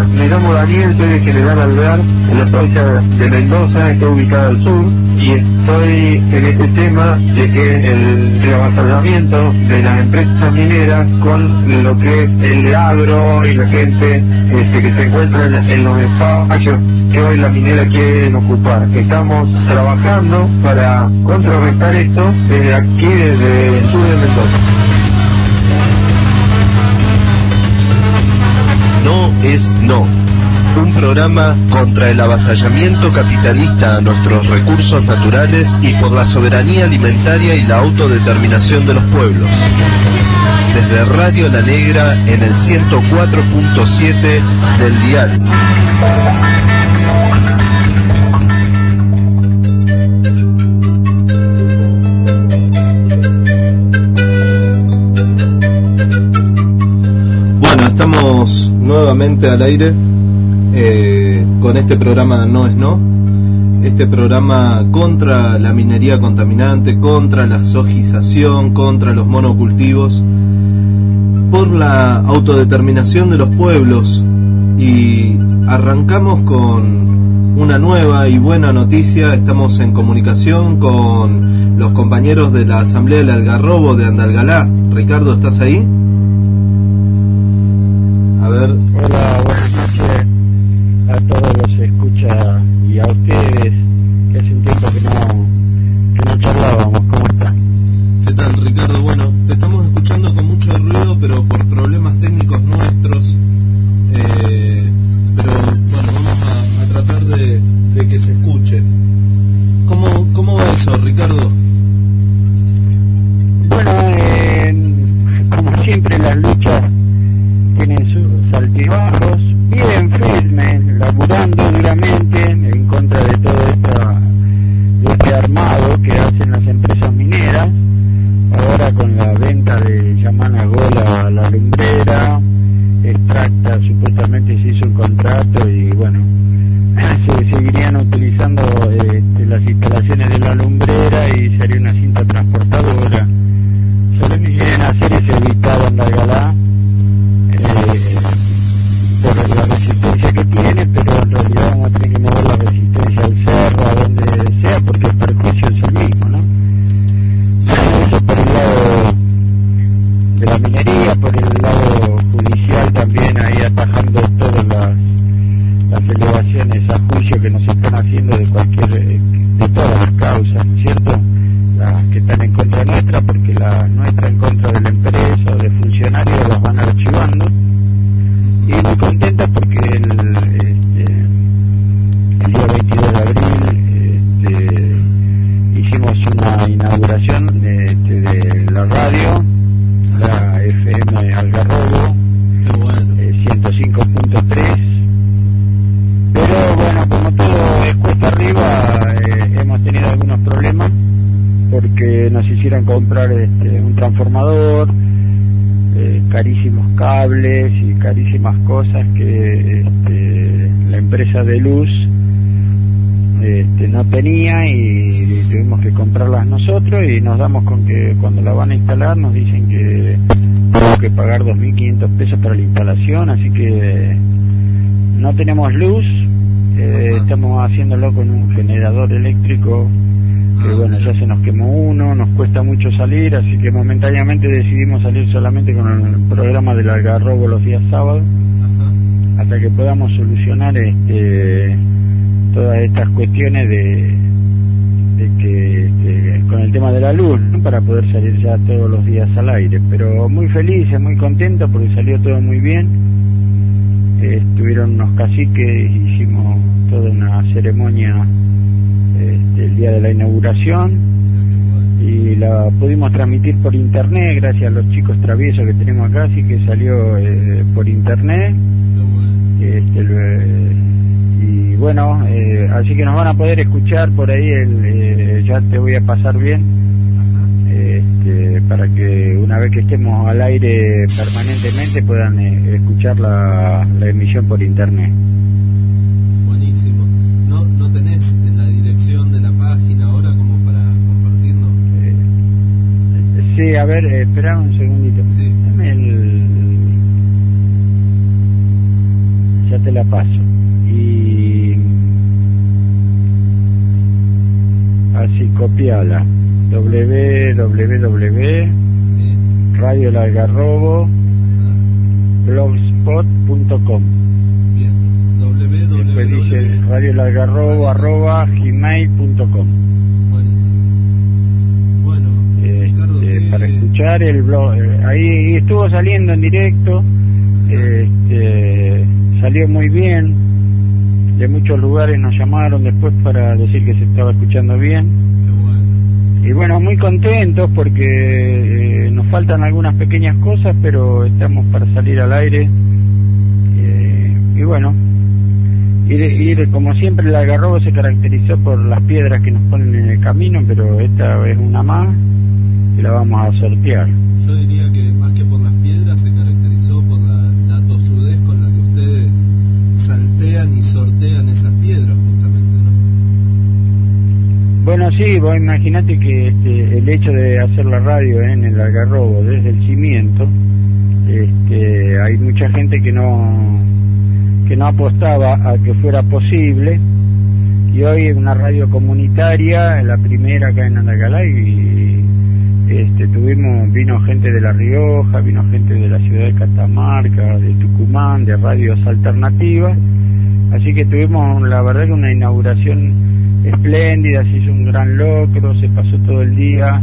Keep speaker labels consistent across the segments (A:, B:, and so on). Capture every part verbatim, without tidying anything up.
A: Hola, me llamo Daniel, soy de General Alvear, en la provincia de Mendoza, estoy ubicado al sur, y estoy en este tema de que el reavasallamiento de las empresas mineras con lo que es el agro y la gente este, que se encuentra en, en los espacios que hoy la minera quiere ocupar. Estamos trabajando para contrarrestar esto desde aquí, desde el sur de Mendoza.
B: No es no. Un programa contra el avasallamiento capitalista a nuestros recursos naturales y por la soberanía alimentaria y la autodeterminación de los pueblos. Desde Radio La Negra en el ciento cuatro punto siete del dial.
C: Bueno, estamos nuevamente al aire eh, con este programa No es No, este programa contra la minería contaminante, contra la sojización, contra los monocultivos, por la autodeterminación de los pueblos. Y arrancamos con una nueva y buena noticia. Estamos en comunicación con los compañeros de la Asamblea del Algarrobo de Andalgalá. Ricardo, ¿estás ahí? A ver.
D: Hola, buenas noches a todos los escucha y a ustedes, que hace un tiempo que no, que no charlábamos. ¿Cómo están?
C: ¿Qué tal, Ricardo? Bueno, te estamos escuchando con mucho ruido, pero por problemas técnicos nuestros. Eh, pero bueno, vamos a, a tratar de, de que se escuche. ¿Cómo, cómo va eso, Ricardo?
D: Bueno, eh, como siempre las luchas tienen sus altibajos, bien firmes, laburando duramente en contra de todo esta, de este armado que hacen las empresas mineras, ahora con la venta de Yamana Gola a la lumbrera, Extracta supuestamente se hizo un contrato y bueno, se seguirían utilizando este, las instalaciones de la lumbrera y sería una cinta transportadora. Solo que quieren hacer es evitar Andalgalá por la resistencia que tiene, pero en realidad vamos a tener que mover la resistencia al cerro, a donde sea, porque el perjuicio es el mismo, ¿no? Eso por el lado de la minería, por el lado judicial también, ahí atajando todas las, las elevaciones a juicio que nos están haciendo de cualquier, de todas las causas, ¿cierto? Las que están en contra nuestra, porque la nuestra en contra de la empresa o de funcionarios las van archivando. Y muy contenta porque el, este, el día veintidós de abril este, hicimos una inauguración este, de la radio, la F M Algarrobo, eh, ciento cinco punto tres. Pero bueno, como todo es cuesta arriba, eh, hemos tenido algunos problemas porque nos hicieron comprar este, un transformador, eh, carísimos cables y carísimas cosas que este, la empresa de luz este, no tenía y tuvimos que comprarlas nosotros, y nos damos con que cuando la van a instalar nos dicen que tengo que pagar dos mil quinientos pesos para la instalación, así que no tenemos luz, eh, estamos haciéndolo con un generador eléctrico que bueno, ya se nos quemó uno, nos cuesta mucho salir, así que momentáneamente decidimos salir solamente con el programa del Algarrobo los días sábados, hasta que podamos solucionar este, todas estas cuestiones de, de que este, con el tema de la luz, ¿no? Para poder salir ya todos los días al aire. Pero muy felices, muy contentos porque salió todo muy bien. Eh, estuvieron unos caciques, hicimos toda una ceremonia Este, el día de la inauguración y la pudimos transmitir por internet gracias a los chicos traviesos que tenemos acá, así que salió eh, por internet este, eh, y bueno, eh, así que nos van a poder escuchar por ahí, el, eh, ya te voy a pasar bien este, para que una vez que estemos al aire permanentemente puedan eh, escuchar la, la emisión por internet.
C: Buenísimo. ¿No, no tenés la dirección de la página ahora como para compartirnos?
D: Eh, sí, a ver, eh, espera un segundito.
C: Sí.
D: Dame el... ya te la paso. Y así copiala, w w w punto radio el algarrobo blogspot punto com.
C: Bien, www.
D: Después dice radio el algarrobo arroba gmail punto com.
C: Buenísimo. Bueno,
D: este,
C: Ricardo, ¿qué...
D: para escuchar el blog, eh, ahí estuvo saliendo en directo, este, salió muy bien. De muchos lugares nos llamaron después para decir que se estaba escuchando bien.
C: Qué bueno.
D: Y bueno, muy contentos porque eh, nos faltan algunas pequeñas cosas, pero estamos para salir al aire. Eh, y bueno, ir, ir, como siempre el algarrobo se caracterizó por las piedras que nos ponen en el camino, pero esta es una más y la vamos a sortear.
C: Yo diría que más que por las piedras se caracterizó por la, la tosudez con la que ustedes saltean y sortean esas piedras justamente, ¿no?
D: Bueno, sí, vos imaginate que este, el hecho de hacer la radio eh, en el algarrobo desde el cimiento, este, hay mucha gente que no que no apostaba a que fuera posible, y hoy es una radio comunitaria, la primera acá en Andalgalá, y este, tuvimos, vino gente de La Rioja, vino gente de la ciudad de Catamarca, de Tucumán, de radios alternativas, así que tuvimos la verdad que una inauguración espléndida, se hizo un gran locro, se pasó todo el día,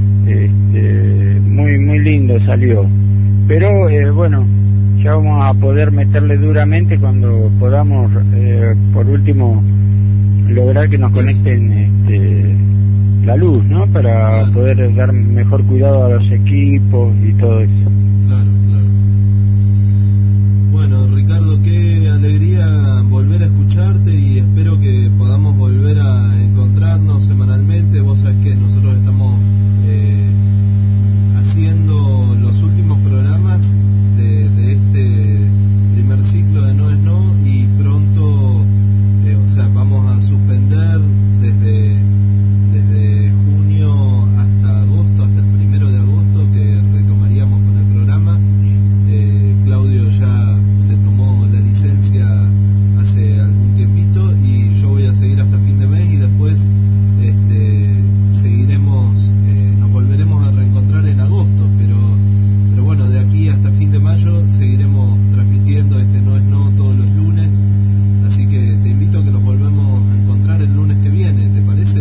D: este, muy muy lindo salió, pero eh, bueno, ya vamos a poder meterle duramente cuando podamos, eh, por último, lograr que nos conecten este, la luz, ¿no? Para
C: claro.
D: poder dar mejor cuidado a los equipos y todo eso.
C: Claro, claro. Bueno, Ricardo, qué alegría volver a escucharte y espero que podamos volver a encontrarnos semanalmente. Vos sabés que nosotros estamos eh, haciendo los últimos programas de, de este primer ciclo de No es No, y pronto, eh, o sea, vamos a suspender desde, desde junio hasta agosto, hasta el primero de agosto, que retomaríamos con el programa. Eh, Claudio ya se tomó la licencia hace algún tiempito y yo voy a seguir hasta fin de mes, y después este, seguiremos, eh, nos volveremos a reencontrar en agosto, pero, pero bueno, de aquí hasta fin de mayo seguiremos transmitiendo este No es No todos los lunes, así que te invito a que nos volvemos a encontrar el lunes que viene, ¿te parece?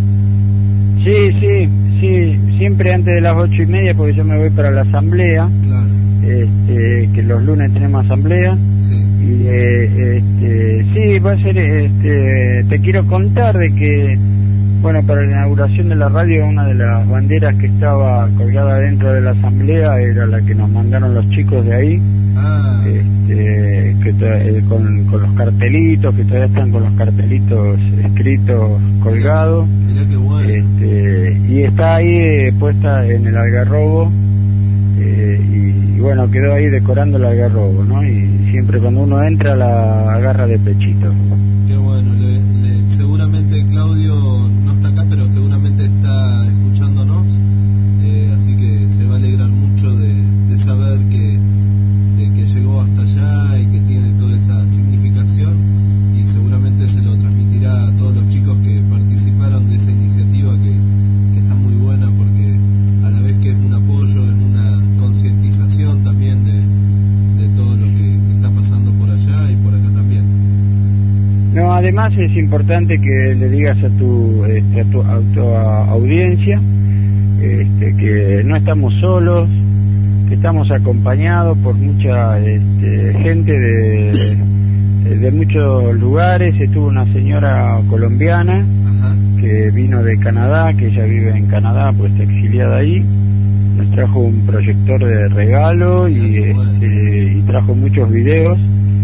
D: Sí, sí, sí, siempre antes de las ocho y media, porque yo me voy para la asamblea.
C: Claro.
D: Este, que los lunes tenemos asamblea.
C: Sí.
D: Y eh, este, sí, va a ser, este, te quiero contar de que, bueno, para la inauguración de la radio, una de las banderas que estaba colgada dentro de la asamblea era la que nos mandaron los chicos de ahí.
C: Ah.
D: Este, que eh, con, con los cartelitos, que todavía están con los cartelitos escritos colgados.
C: Mirá qué bueno.
D: Este, y está ahí eh, puesta en el algarrobo, eh, y, y bueno, quedó ahí decorando el algarrobo, ¿no? Y siempre cuando uno entra la agarra de pechito.
C: Qué bueno, le, le, seguramente Claudio no está acá, pero seguramente está escuchándonos, eh, así que se va a alegrar mucho de, de saber que, de que llegó hasta allá y que tiene toda esa significación, y seguramente se lo transmitirá a todos los chicos que participaron de esa iniciativa, que, que está muy buena, porque a la vez que es un apoyo, es una concientización también de, de todo lo que está pasando por allá y por acá también.
D: No, además es importante que le digas a tu, este, a tu, a tu audiencia este, que no estamos solos, que estamos acompañados por mucha este, gente de, de, de muchos lugares. Estuvo una señora colombiana. Ajá. Que vino de Canadá, que ella vive en Canadá, pues está exiliada ahí. Nos trajo un proyector de regalo y, este, y trajo muchos videos.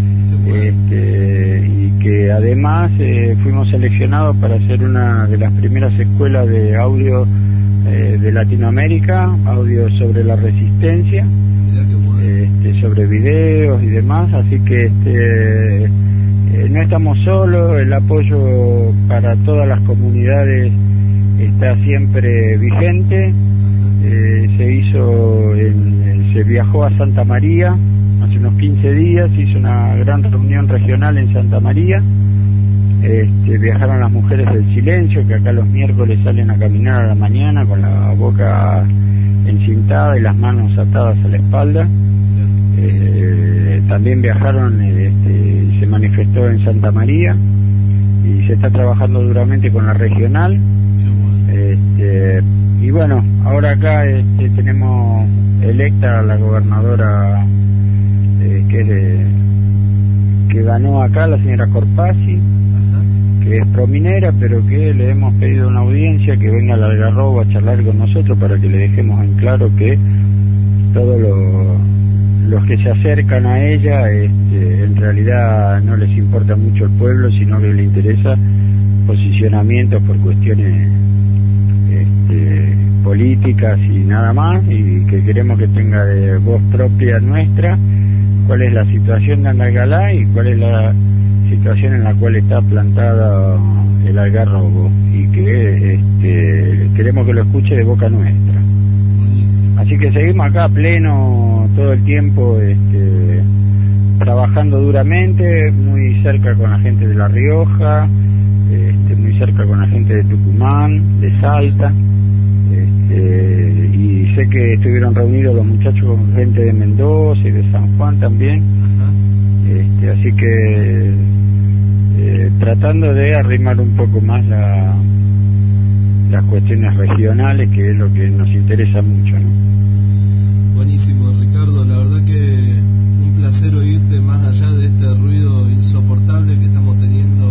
D: Este, y que además eh, fuimos seleccionados para ser una de las primeras escuelas de audio eh, de Latinoamérica, audio sobre la resistencia, este, sobre videos y demás, así que este, eh, no estamos solos, el apoyo para todas las comunidades está siempre vigente. Eh, se hizo, en, se viajó a Santa María, no hace unos quince días, hizo una gran reunión regional en Santa María. Este, viajaron las mujeres del silencio, que acá los miércoles salen a caminar a la mañana con la boca encintada y las manos atadas a la espalda. Eh, también viajaron este, y se manifestó en Santa María, y se está trabajando duramente con la regional. Este, y bueno, ahora acá este, tenemos electa a la gobernadora eh, que es de, que ganó acá, la señora Corpasi, que es prominera, pero que le hemos pedido una audiencia, que venga al Algarrobo a charlar con nosotros para que le dejemos en claro que todos lo, los que se acercan a ella este, en realidad no les importa mucho el pueblo, sino que le interesa posicionamientos por cuestiones este, políticas y nada más, y que queremos que tenga de voz propia nuestra cuál es la situación de Andalgalá y cuál es la situación en la cual está plantada el Algarrobo, y que este, queremos que lo escuche de boca nuestra. Así que seguimos acá a pleno todo el tiempo, este, trabajando duramente, muy cerca con la gente de La Rioja, este, muy cerca con la gente de Tucumán, de Salta, este, y sé que estuvieron reunidos los muchachos con gente de Mendoza y de San Juan también. Este, así que eh, tratando de arrimar un poco más la, las cuestiones regionales, que es lo que nos interesa mucho, ¿no?
C: Buenísimo, Ricardo, la verdad que un placer oírte más allá de este ruido insoportable que estamos teniendo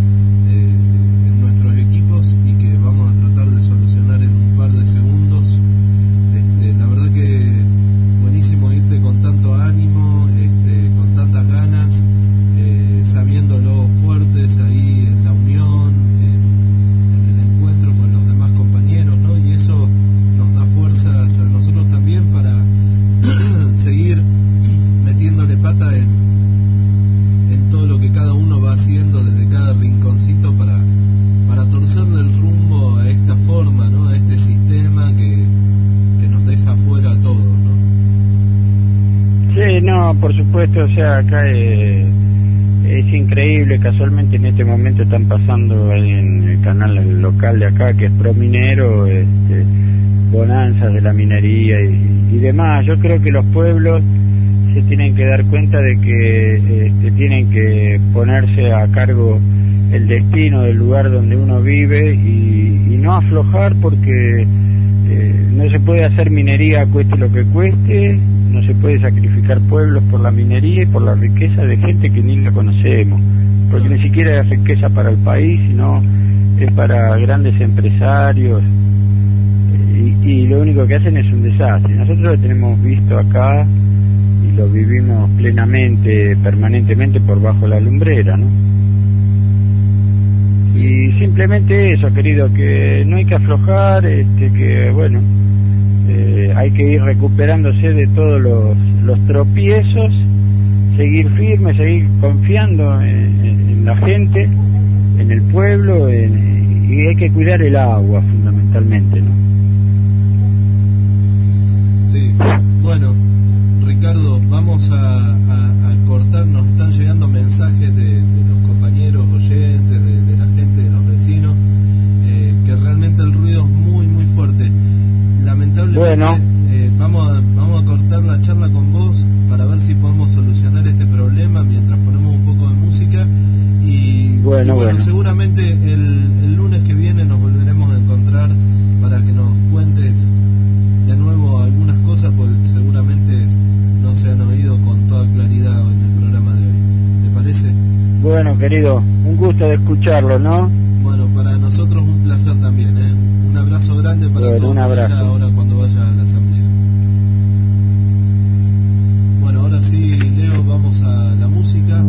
C: eh, en nuestros equipos y que vamos a tratar de solucionar en un par de segundos. Este, la verdad que buenísimo oírte con tanto ánimo, este, con tantas ganas, eh, sabiéndolo fuertes ahí en la unión, en, en el encuentro con los demás compañeros, ¿no? Y eso nos da fuerzas a nosotros también para seguir metiéndole pata en, en todo lo que cada uno va haciendo desde cada rinconcito para, para torcerle el rumbo a esta forma, ¿no? A este sistema que, que nos deja fuera a todos, ¿no?
D: Sí, no, por supuesto, o sea, acá eh, es increíble, casualmente en este momento están pasando en el canal local de acá, que es Prominero, este, bonanzas de la minería y, y demás. Yo creo que los pueblos se tienen que dar cuenta de que este, tienen que ponerse a cargo el destino del lugar donde uno vive y, y no aflojar, porque eh, no se puede hacer minería cueste lo que cueste, no se puede sacrificar pueblos por la minería y por la riqueza de gente que ni la conocemos, porque ni siquiera es riqueza para el país, sino es para grandes empresarios. Y, y lo único que hacen es un desastre. Nosotros lo tenemos visto acá y lo vivimos plenamente, permanentemente por bajo la lumbrera, ¿no? Sí. Y simplemente eso, querido, que no hay que aflojar, este, que bueno, eh, hay que ir recuperándose de todos los, los tropiezos, seguir firme, seguir confiando en, en la gente, en el pueblo, en, y hay que cuidar el agua fundamentalmente, ¿no?
C: Sí, bueno, Ricardo, vamos a, a, a cortar, nos están llegando mensajes de, de los compañeros oyentes, de, de la gente, de los vecinos, eh, que realmente el ruido es muy, muy fuerte. Lamentablemente,
D: bueno.
C: eh, vamos, a, vamos a cortar la charla con vos para ver si podemos solucionar este problema mientras ponemos un poco de música. Y bueno, y bueno, bueno. seguramente el, el lunes que viene nos volveremos a encontrar para que nos cuentes de nuevo algunas cosas, pues seguramente no se han oído con toda claridad en el programa de hoy. ¿Te parece?
D: Bueno, querido, un gusto de escucharlo, ¿no?
C: Bueno, para nosotros un placer también, ¿eh? Un abrazo grande para
D: bueno,
C: todos
D: un abrazo.
C: allá ahora cuando vaya a la asamblea. Bueno, ahora sí, Leo, vamos a la música.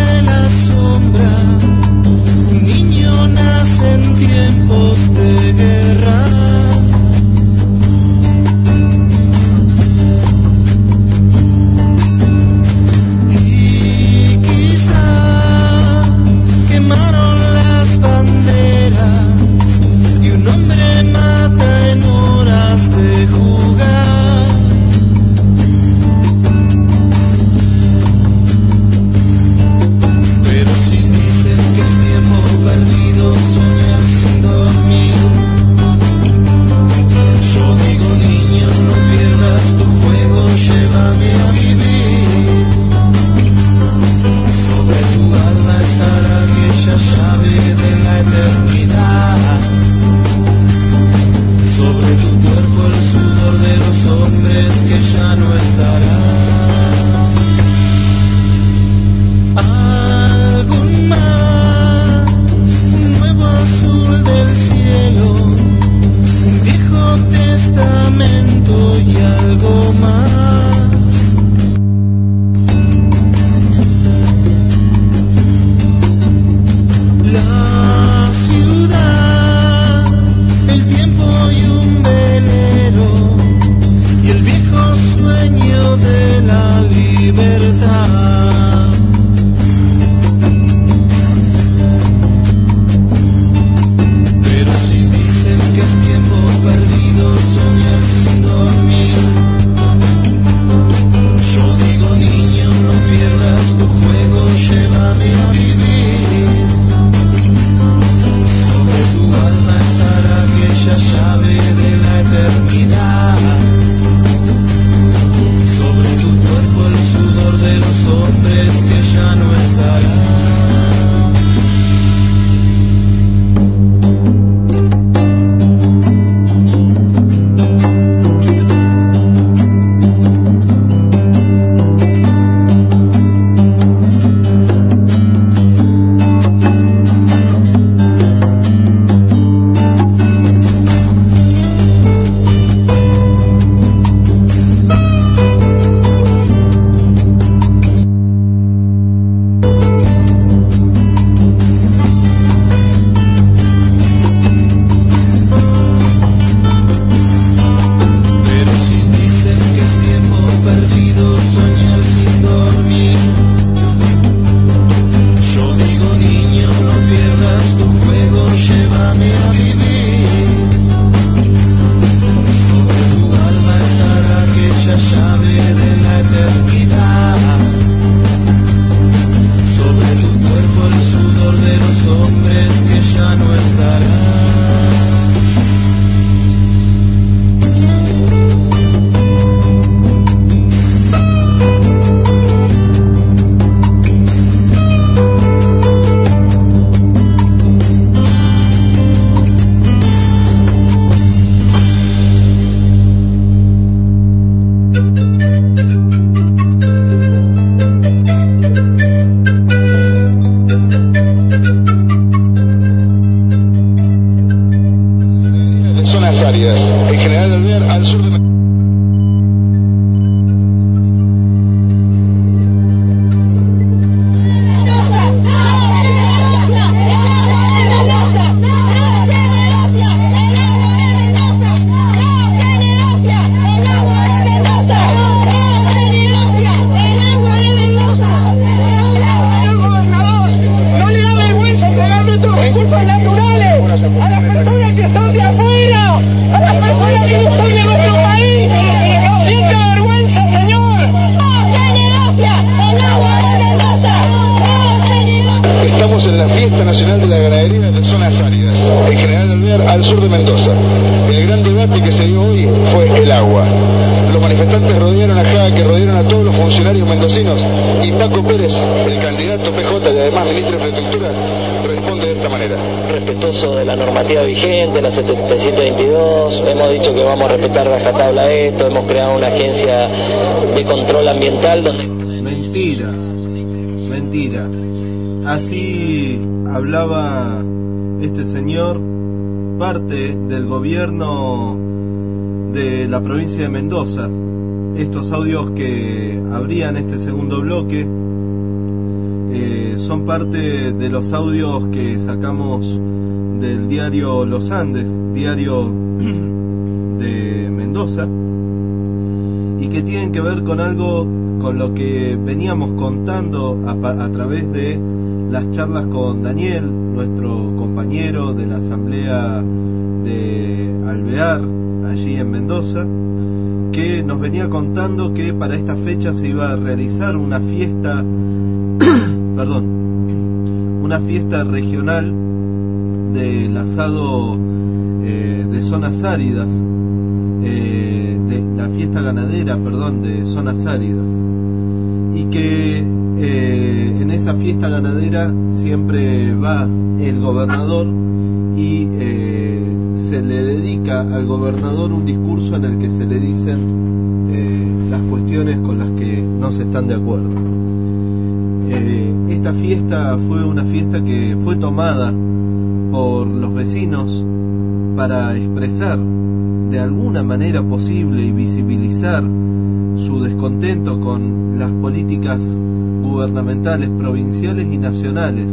E: Un niño nace en tiempos de guerra. Áridas, en General Alvear, al sur de
F: vigente, la setenta y siete veintidós, hemos dicho que vamos a respetar rajatabla esto, hemos creado una agencia de control ambiental donde...
C: Mentira, mentira. Así hablaba este señor, parte del gobierno de la provincia de Mendoza. Estos audios que abrían este segundo bloque eh, son parte de los audios que sacamos del diario Los Andes, diario de Mendoza, y que tienen que ver con algo con lo que veníamos contando a, a través de las charlas con Daniel, nuestro compañero de la asamblea de Alvear, allí en Mendoza, que nos venía contando que para esta fecha se iba a realizar una fiesta, perdón, una fiesta regional del asado eh, de zonas áridas, eh, de la fiesta ganadera, perdón, de zonas áridas, y que eh, en esa fiesta ganadera siempre va el gobernador y eh, se le dedica al gobernador un discurso en el que se le dicen eh, las cuestiones con las que no se están de acuerdo. Eh, esta fiesta fue una fiesta que fue tomada por los vecinos para expresar de alguna manera posible y visibilizar su descontento con las políticas gubernamentales provinciales y nacionales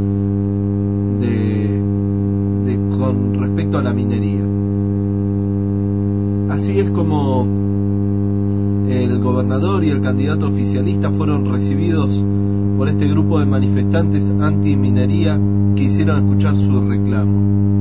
C: de, de, con respecto a la minería. Así es como el gobernador y el candidato oficialista fueron recibidos por este grupo de manifestantes anti-minería que hicieron escuchar su reclamo.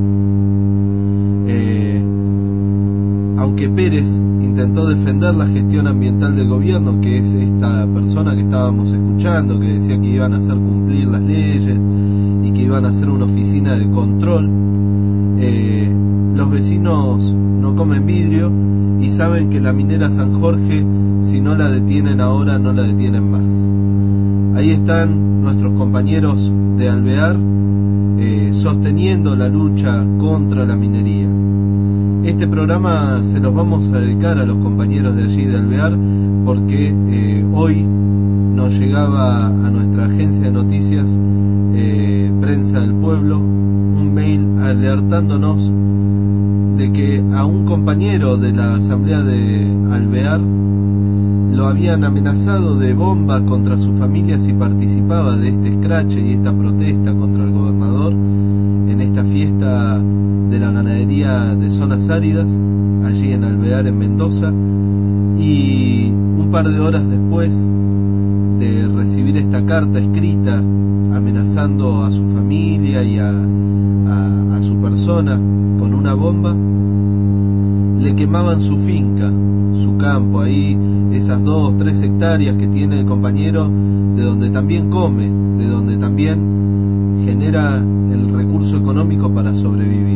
C: Eh, aunque Pérez intentó defender la gestión ambiental del gobierno, que es esta persona que estábamos escuchando, que decía que iban a hacer cumplir las leyes y que iban a hacer una oficina de control, eh, los vecinos no comen vidrio y saben que la minera San Jorge, si no la detienen ahora, no la detienen más. Ahí están nuestros compañeros de Alvear eh, sosteniendo la lucha contra la minería. Este programa se los vamos a dedicar a los compañeros de allí de Alvear porque eh, hoy nos llegaba a nuestra agencia de noticias eh, Prensa del Pueblo un mail alertándonos de que a un compañero de la asamblea de Alvear lo habían amenazado de bomba contra su familia si participaba de este escrache y esta protesta contra el gobernador en esta fiesta de la ganadería de zonas áridas allí en Alvear, en Mendoza. Y un par de horas después de recibir esta carta escrita amenazando a su familia y a, a, a su persona con una bomba, le quemaban su finca, su campo, ahí esas dos, tres hectáreas que tiene el compañero, de donde también come, de donde también genera el recurso económico para sobrevivir.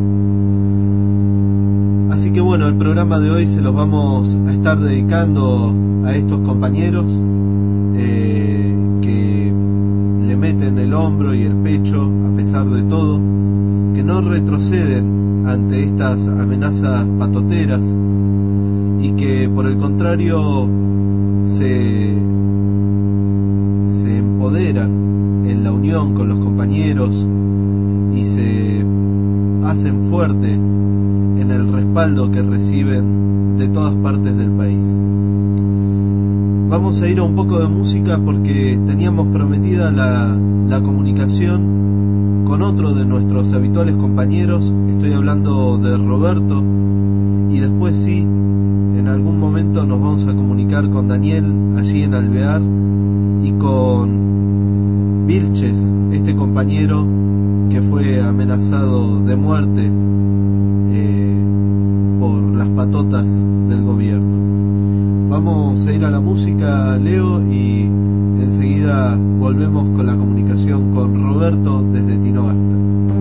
C: Así que bueno, el programa de hoy se los vamos a estar dedicando a estos compañeros eh, que le meten el hombro y el pecho a pesar de todo, que no retroceden ante estas amenazas patoteras y que por el contrario se, se empoderan en la unión con los compañeros y se hacen fuerte en el respeto respaldo que reciben de todas partes del país. Vamos a ir a un poco de música porque teníamos prometida la, la comunicación con otro de nuestros habituales compañeros. Estoy hablando de Roberto, y después sí, en algún momento nos vamos a comunicar con Daniel allí en Alvear y con Vilches, este compañero que fue amenazado de muerte eh, por las patotas del gobierno. Vamos a ir a la música, Leo, y enseguida volvemos con la comunicación con Roberto desde Tinogasta.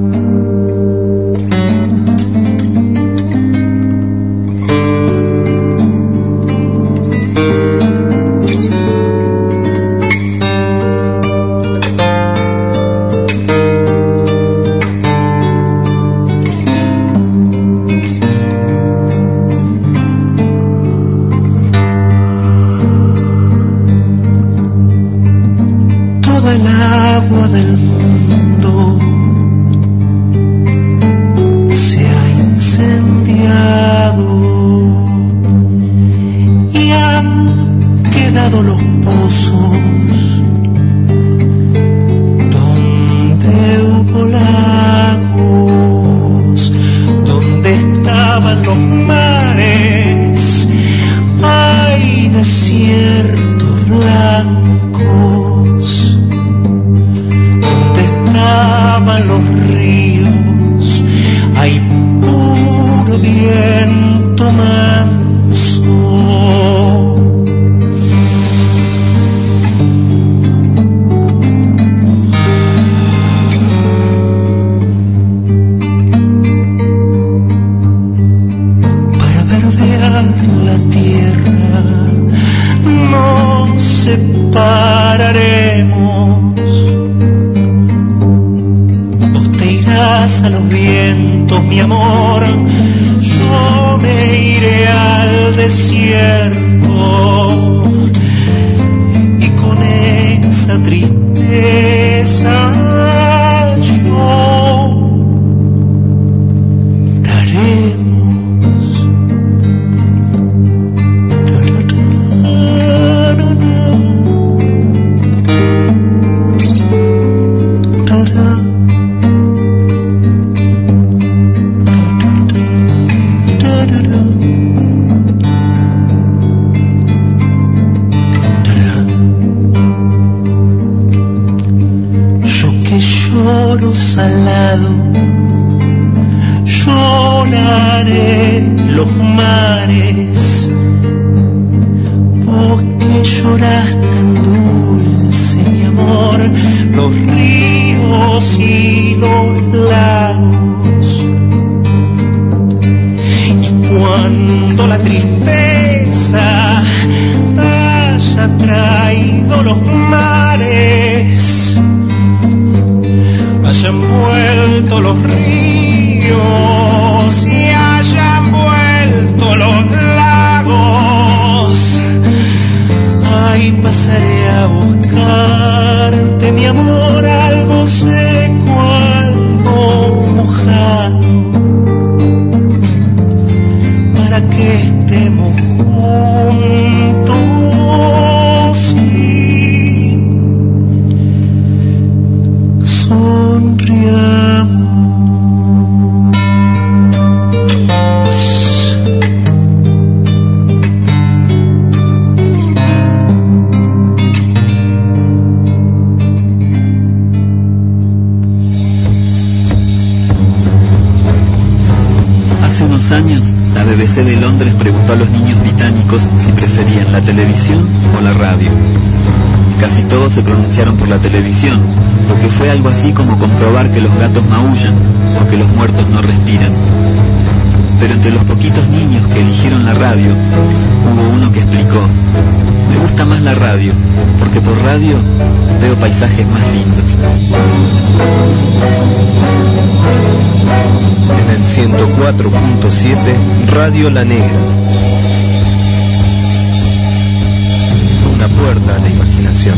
G: de Londres preguntó a los niños británicos si preferían la televisión o la radio. Casi todos se pronunciaron por la televisión, lo que fue algo así como comprobar que los gatos maullan o que los muertos no respiran. Pero entre los poquitos niños que eligieron la radio, hubo uno que explicó: me gusta más la radio, porque por radio veo paisajes más lindos.
B: En el ciento cuatro punto siete, Radio La Negra. Una puerta a la imaginación.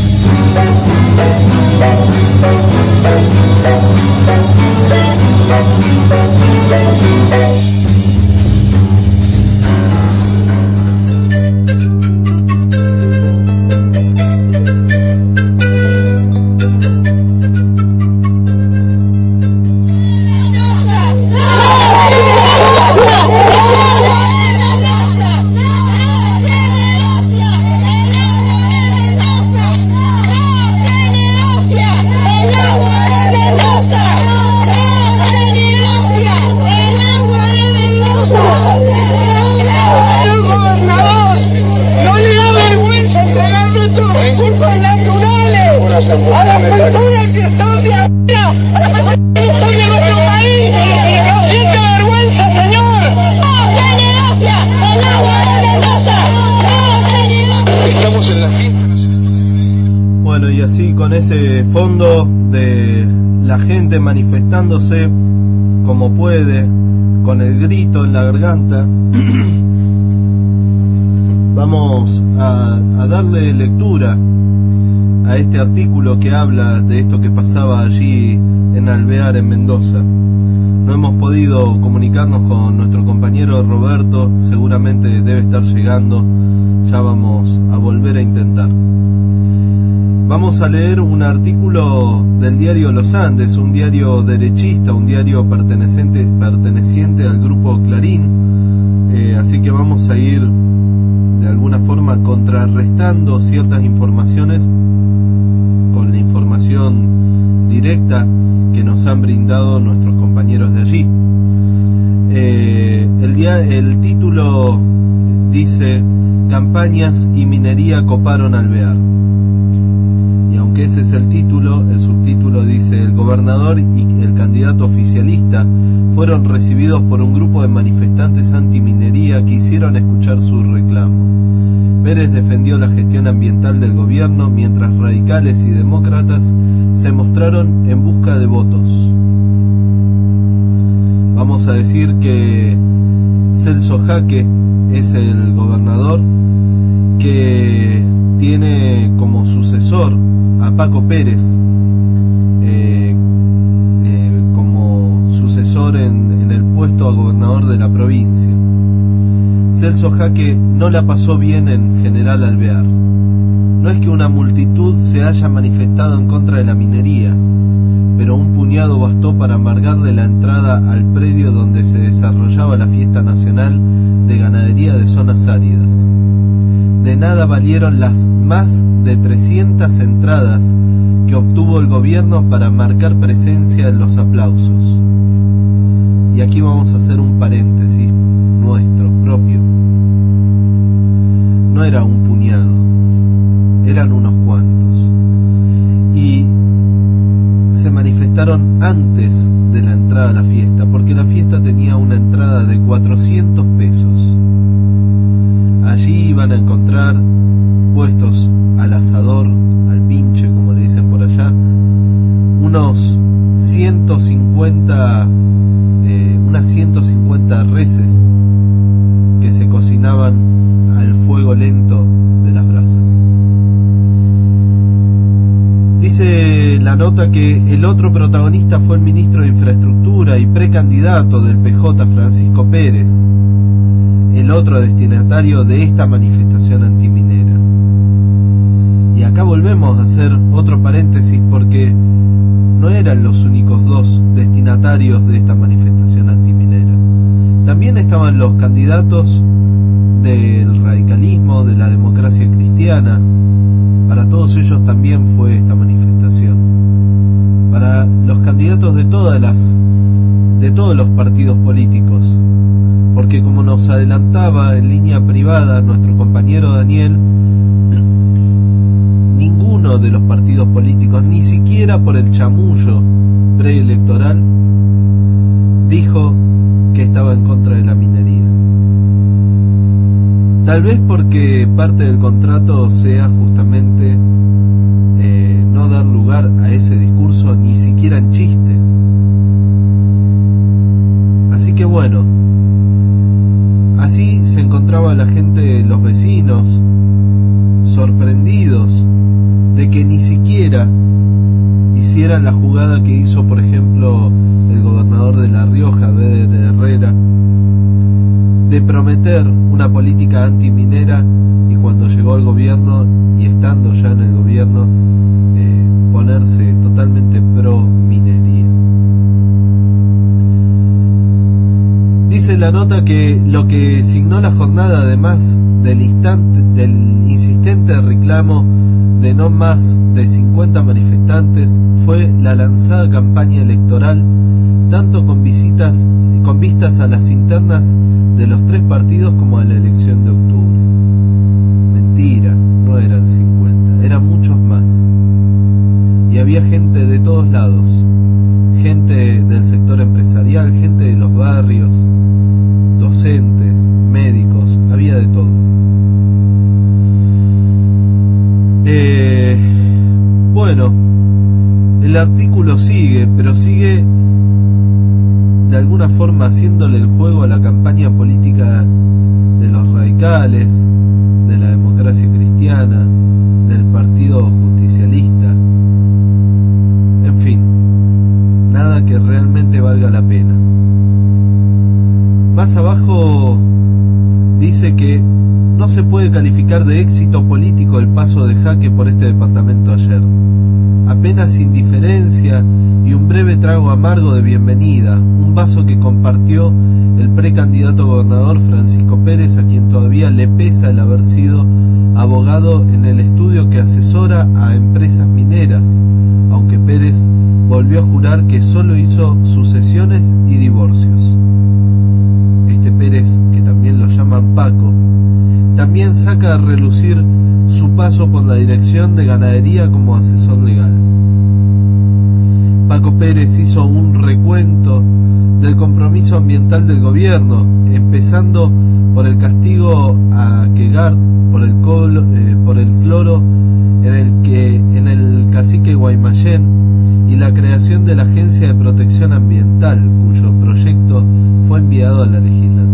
E: la fiesta nacional.
C: Bueno, y así con ese fondo de la gente manifestándose como puede, con el grito en la garganta, vamos a, a darle lectura a este artículo que habla de esto que pasaba allí en Alvear, en Mendoza. No hemos podido comunicarnos con nuestro compañero Roberto, seguramente debe estar llegando, ya vamos a volver a intentar. Vamos a leer un artículo del diario Los Andes, un diario derechista, un diario perteneciente, perteneciente al grupo Clarín, eh, así que vamos a ir de alguna forma contrarrestando ciertas informaciones con la información directa que nos han brindado nuestros compañeros de allí. Eh, el, día, el título dice: Campañas y minería coparon Alvear. Y aunque ese es el título, el subtítulo dice: el gobernador y el candidato oficialista fueron recibidos por un grupo de manifestantes antiminería que hicieron escuchar su reclamo. Pérez defendió la gestión ambiental del gobierno, mientras radicales y demócratas se mostraron en busca de votos. Vamos a decir que Celso Jaque es el gobernador que tiene como sucesor a Paco Pérez, eh, eh, como sucesor en, en el puesto a gobernador de la provincia. Celso Jaque no la pasó bien en General Alvear. No es que una multitud se haya manifestado en contra de la minería, pero un puñado bastó para amargarle la entrada al predio donde se desarrollaba la fiesta nacional de ganadería de zonas áridas. De nada valieron las más de trescientas entradas que obtuvo el gobierno para marcar presencia en los aplausos. Y aquí vamos a hacer un paréntesis nuestro, propio. No era un puñado, eran unos cuantos. Y se manifestaron antes de la entrada a la fiesta, porque la fiesta tenía una entrada de cuatrocientos pesos. Allí iban a encontrar puestos al asador, al pinche, como le dicen por allá, unos ciento cincuenta, eh, unas ciento cincuenta reses que se cocinaban al fuego lento de las brasas. Dice la nota que el otro protagonista fue el ministro de Infraestructura y precandidato del P J, Francisco Pérez, el otro destinatario de esta manifestación antiminera. Y acá volvemos a hacer otro paréntesis, porque no eran los únicos dos destinatarios de esta manifestación antiminera. También estaban los candidatos del radicalismo, de la democracia cristiana. Para todos ellos también fue esta manifestación. Para los candidatos de todas las, de todos los partidos políticos, porque como nos adelantaba en línea privada nuestro compañero Daniel, ninguno de los partidos políticos, ni siquiera por el chamullo preelectoral, dijo que estaba en contra de la minería. Tal vez porque parte del contrato sea justamente eh, no dar lugar a ese discurso ni siquiera en chiste. Así que bueno, así se encontraba la gente, los vecinos, sorprendidos de que ni siquiera hicieran la jugada que hizo, por ejemplo, el gobernador de La Rioja, Beder Herrera, de prometer una política antiminera y cuando llegó al gobierno y estando ya en el gobierno eh, ponerse totalmente pro minería. Dice la nota que lo que signó la jornada, además del instante, del insistente reclamo de no más de cincuenta manifestantes, fue la lanzada campaña electoral, tanto con visitas, con vistas a las internas de los tres partidos como a la elección de octubre. Mentira, no eran cincuenta, eran muchos más. Y había gente de todos lados, gente del sector empresarial, gente de los barrios, docentes, médicos, había de todo. Eh, bueno, el artículo sigue, pero sigue de alguna forma haciéndole el juego a la campaña política de los radicales, de la democracia cristiana, del partido justicialista. En fin, nada que realmente valga la pena. Más abajo dice que no se puede calificar de éxito político el paso de Jaque por este departamento ayer. Apenas indiferencia y un breve trago amargo de bienvenida, un vaso que compartió el precandidato gobernador Francisco Pérez, a quien todavía le pesa el haber sido abogado en el estudio que asesora a empresas mineras, aunque Pérez volvió a jurar que solo hizo sucesiones y divorcios. Este Pérez, que también lo llaman Paco, también saca a relucir su paso por la dirección de ganadería como asesor legal. Paco Pérez hizo un recuento del compromiso ambiental del gobierno, empezando por el castigo a Quegart por el, colo, eh, por el cloro en el, que, en el cacique Guaymallén y la creación de la Agencia de Protección Ambiental, cuyo proyecto fue enviado a la legislatura.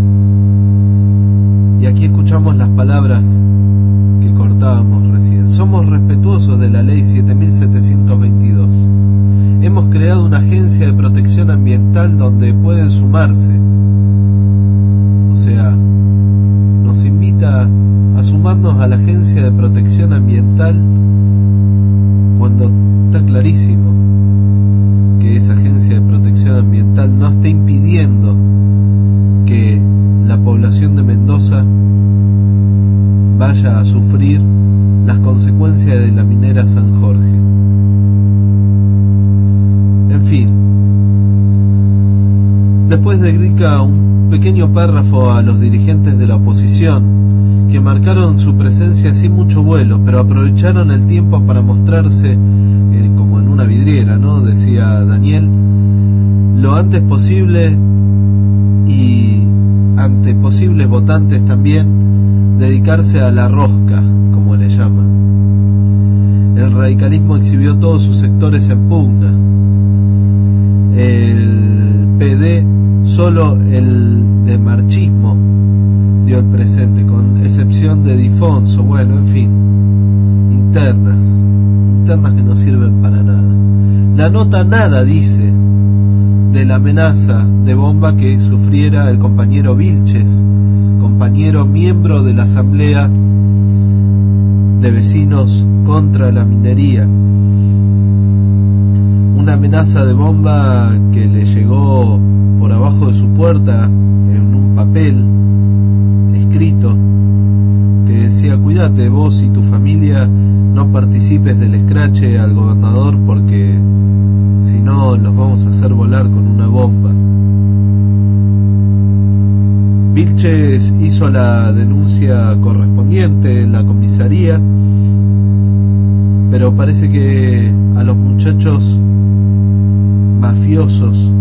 C: Y aquí escuchamos las palabras que cortábamos recién. Somos respetuosos de la ley siete mil setecientos veintidós. Hemos creado una agencia de protección ambiental donde pueden sumarse. O sea, nos invita a sumarnos a la agencia de protección ambiental cuando está clarísimo que esa agencia de protección ambiental no está impidiendo que la población de Mendoza vaya a sufrir las consecuencias de la minera San Jorge. En fin, después dedica un pequeño párrafo a los dirigentes de la oposición, que marcaron su presencia sin mucho vuelo, pero aprovecharon el tiempo para mostrarse eh, como en una vidriera, ¿no? Decía Daniel, lo antes posible, y ante posibles votantes también dedicarse a la rosca, como le llaman. El radicalismo exhibió todos sus sectores en pugna. El P D, solo el de marchismo dio el presente, con excepción de Difonso. Bueno, en fin, internas, internas que no sirven para nada. La nota nada dice de la amenaza de bomba que sufriera el compañero Vilches, compañero miembro de la Asamblea de Vecinos contra la Minería. Una amenaza de bomba que le llegó por abajo de su puerta en un papel escrito que decía: cuídate vos y tu familia, no participes del escrache al gobernador porque si no los vamos a hacer volar con una bomba. Vilches hizo la denuncia correspondiente en la comisaría, pero parece que a los muchachos mafiosos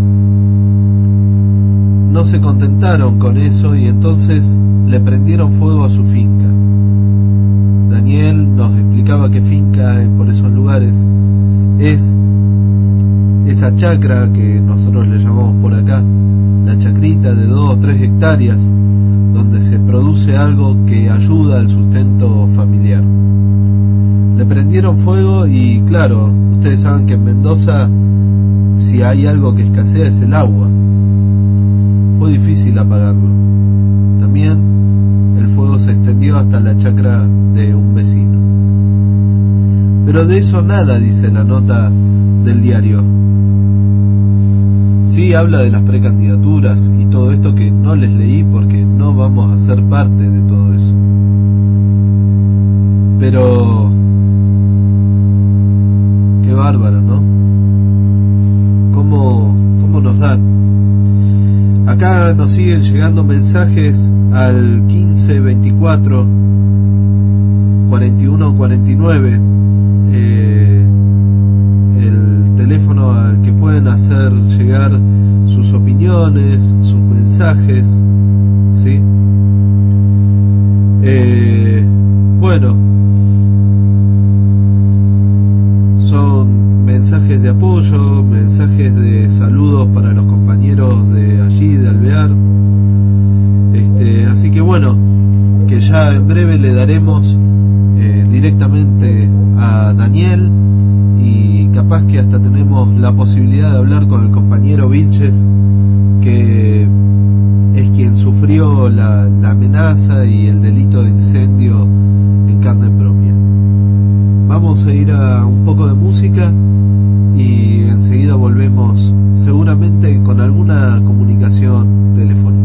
C: no se contentaron con eso y entonces le prendieron fuego a su finca. Daniel nos explicaba qué finca por esos lugares es esa chacra que nosotros le llamamos por acá, la chacrita de dos o tres hectáreas donde se produce algo que ayuda al sustento familiar. Le prendieron fuego y claro, ustedes saben que en Mendoza si hay algo que escasea es el agua. Fue difícil apagarlo. También el fuego se extendió hasta la chacra de un vecino. Pero de eso nada dice la nota del diario. Sí habla de las precandidaturas y todo esto que no les leí porque no vamos a ser parte de todo eso. Pero qué bárbaro, ¿no? ¿Cómo, cómo nos dan? Acá nos siguen llegando mensajes al quince veinticuatro cuarenta y uno cuarenta y nueve, eh, el teléfono al que pueden hacer llegar sus opiniones, sus mensajes, ¿sí? Eh, bueno, mensajes de apoyo, mensajes de saludos para los compañeros de allí, de Alvear. Este, así que bueno, que ya en breve le daremos eh, directamente a Daniel, y capaz que hasta tenemos la posibilidad de hablar con el compañero Vilches, que es quien sufrió la, la amenaza y el delito de incendio en carne propia. Vamos a ir a un poco de música y enseguida volvemos, seguramente con alguna comunicación telefónica.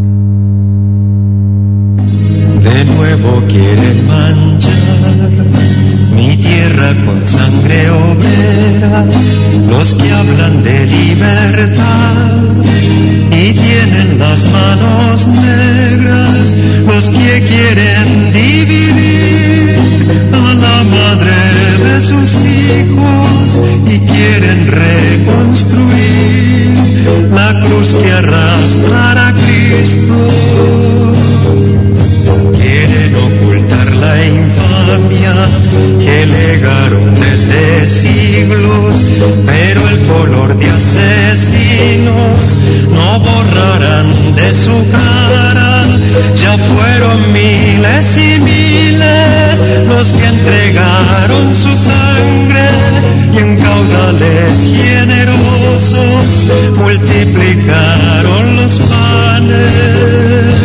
H: De nuevo quieren manchar mi tierra con sangre obrera, los que hablan de libertad y tienen las manos negras, los que quieren dividir a la madre de sus hijos y quieren reconstruir la cruz que arrastra a Cristo. Quieren ocultar la infamia que legaron desde siglos, pero el color de asesinos no borrarán de su cara. Ya fueron miles y miles los que entregaron su sangre y en caudales generosos multiplicaron los panes.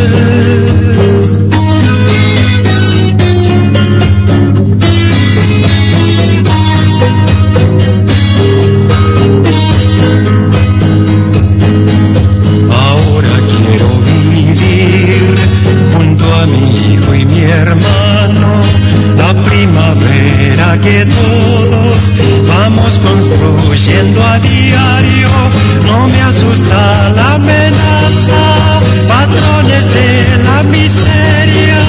H: Hermano, la primavera que todos vamos construyendo a diario, no me asusta la amenaza, patrones de la miseria.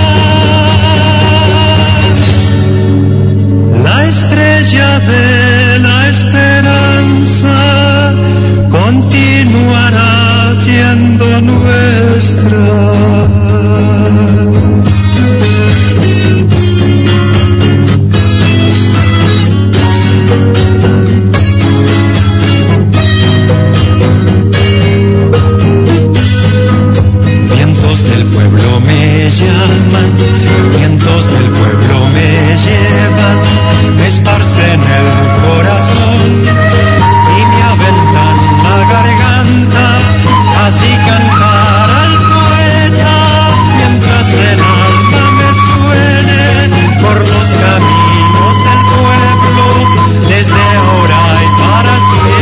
H: La estrella de la esperanza continuará siendo nuestra. Llaman, vientos del pueblo me llevan, me esparcen el corazón y me aventan la garganta, así cantará el poeta mientras el alma me suene por los caminos del pueblo desde ahora y para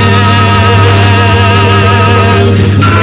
H: siempre.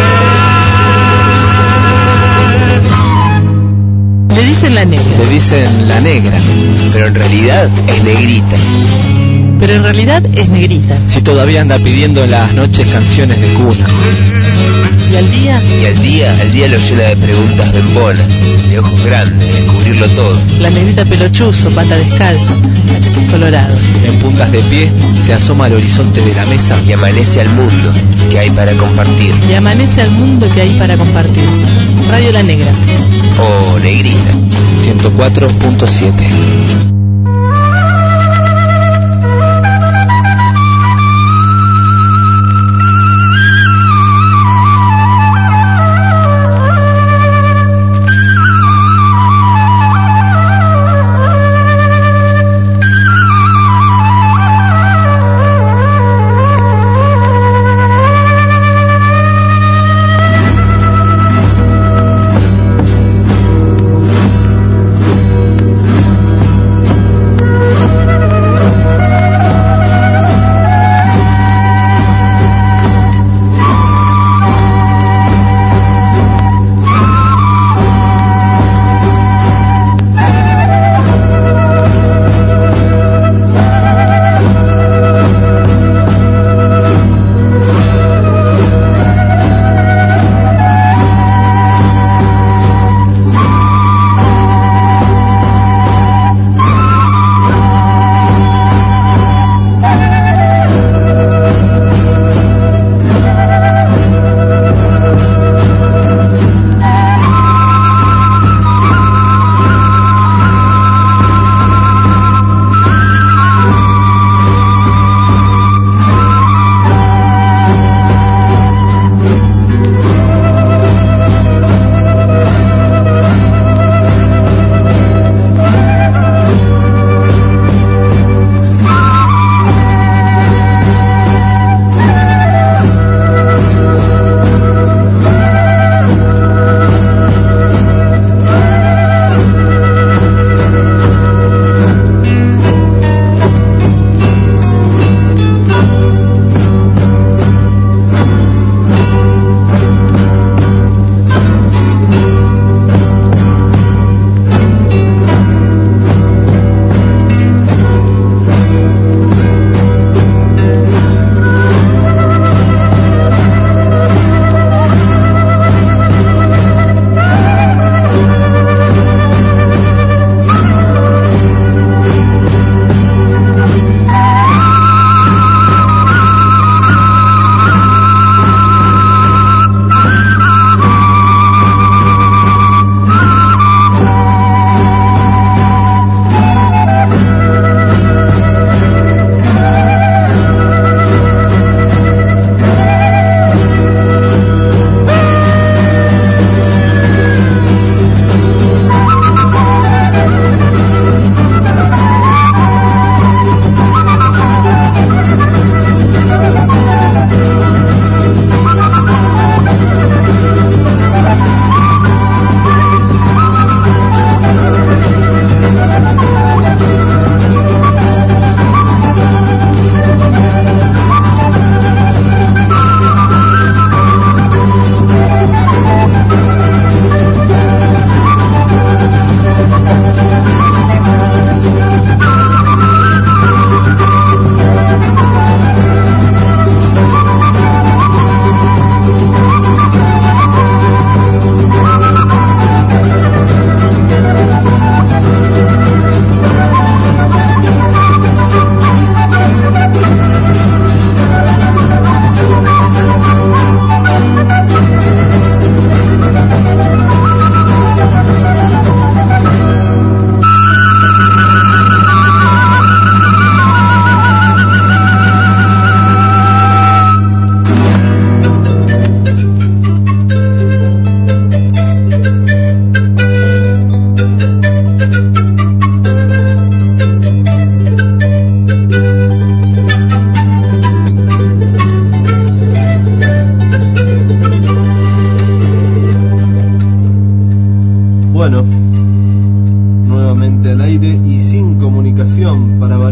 I: Le dicen la negra.
J: Le dicen la negra, pero en realidad es negrita.
I: Pero en realidad es negrita.
J: Si todavía anda pidiendo en las noches canciones de cuna.
I: ¿Y al día?
J: Y al día, al día lo llena de preguntas bembonas, de ojos grandes, de descubrirlo todo.
I: La negrita pelochuzo, pata descalza, cachetes colorados.
J: En puntas de pie se asoma al horizonte de la mesa y amanece al mundo que hay para compartir.
I: Y amanece al mundo que hay para compartir. Radio La Negra.
J: O Negrita. ciento cuatro punto siete.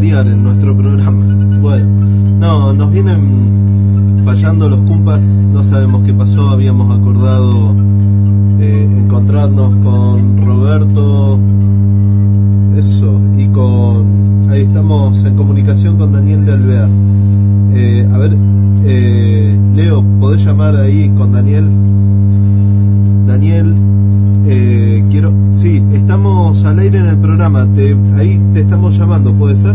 C: variar en nuestro programa. Bueno, no, nos vienen fallando los cumpas, no sabemos qué pasó, habíamos acordado eh, encontrarnos con Roberto, eso, y con... ahí estamos en comunicación con Daniel de Alvear. Eh, a ver, eh, Leo, ¿podés llamar ahí con Daniel? Daniel, eh, quiero... sí, estamos al aire en el programa, te, ahí te estamos llamando, ¿puede ser?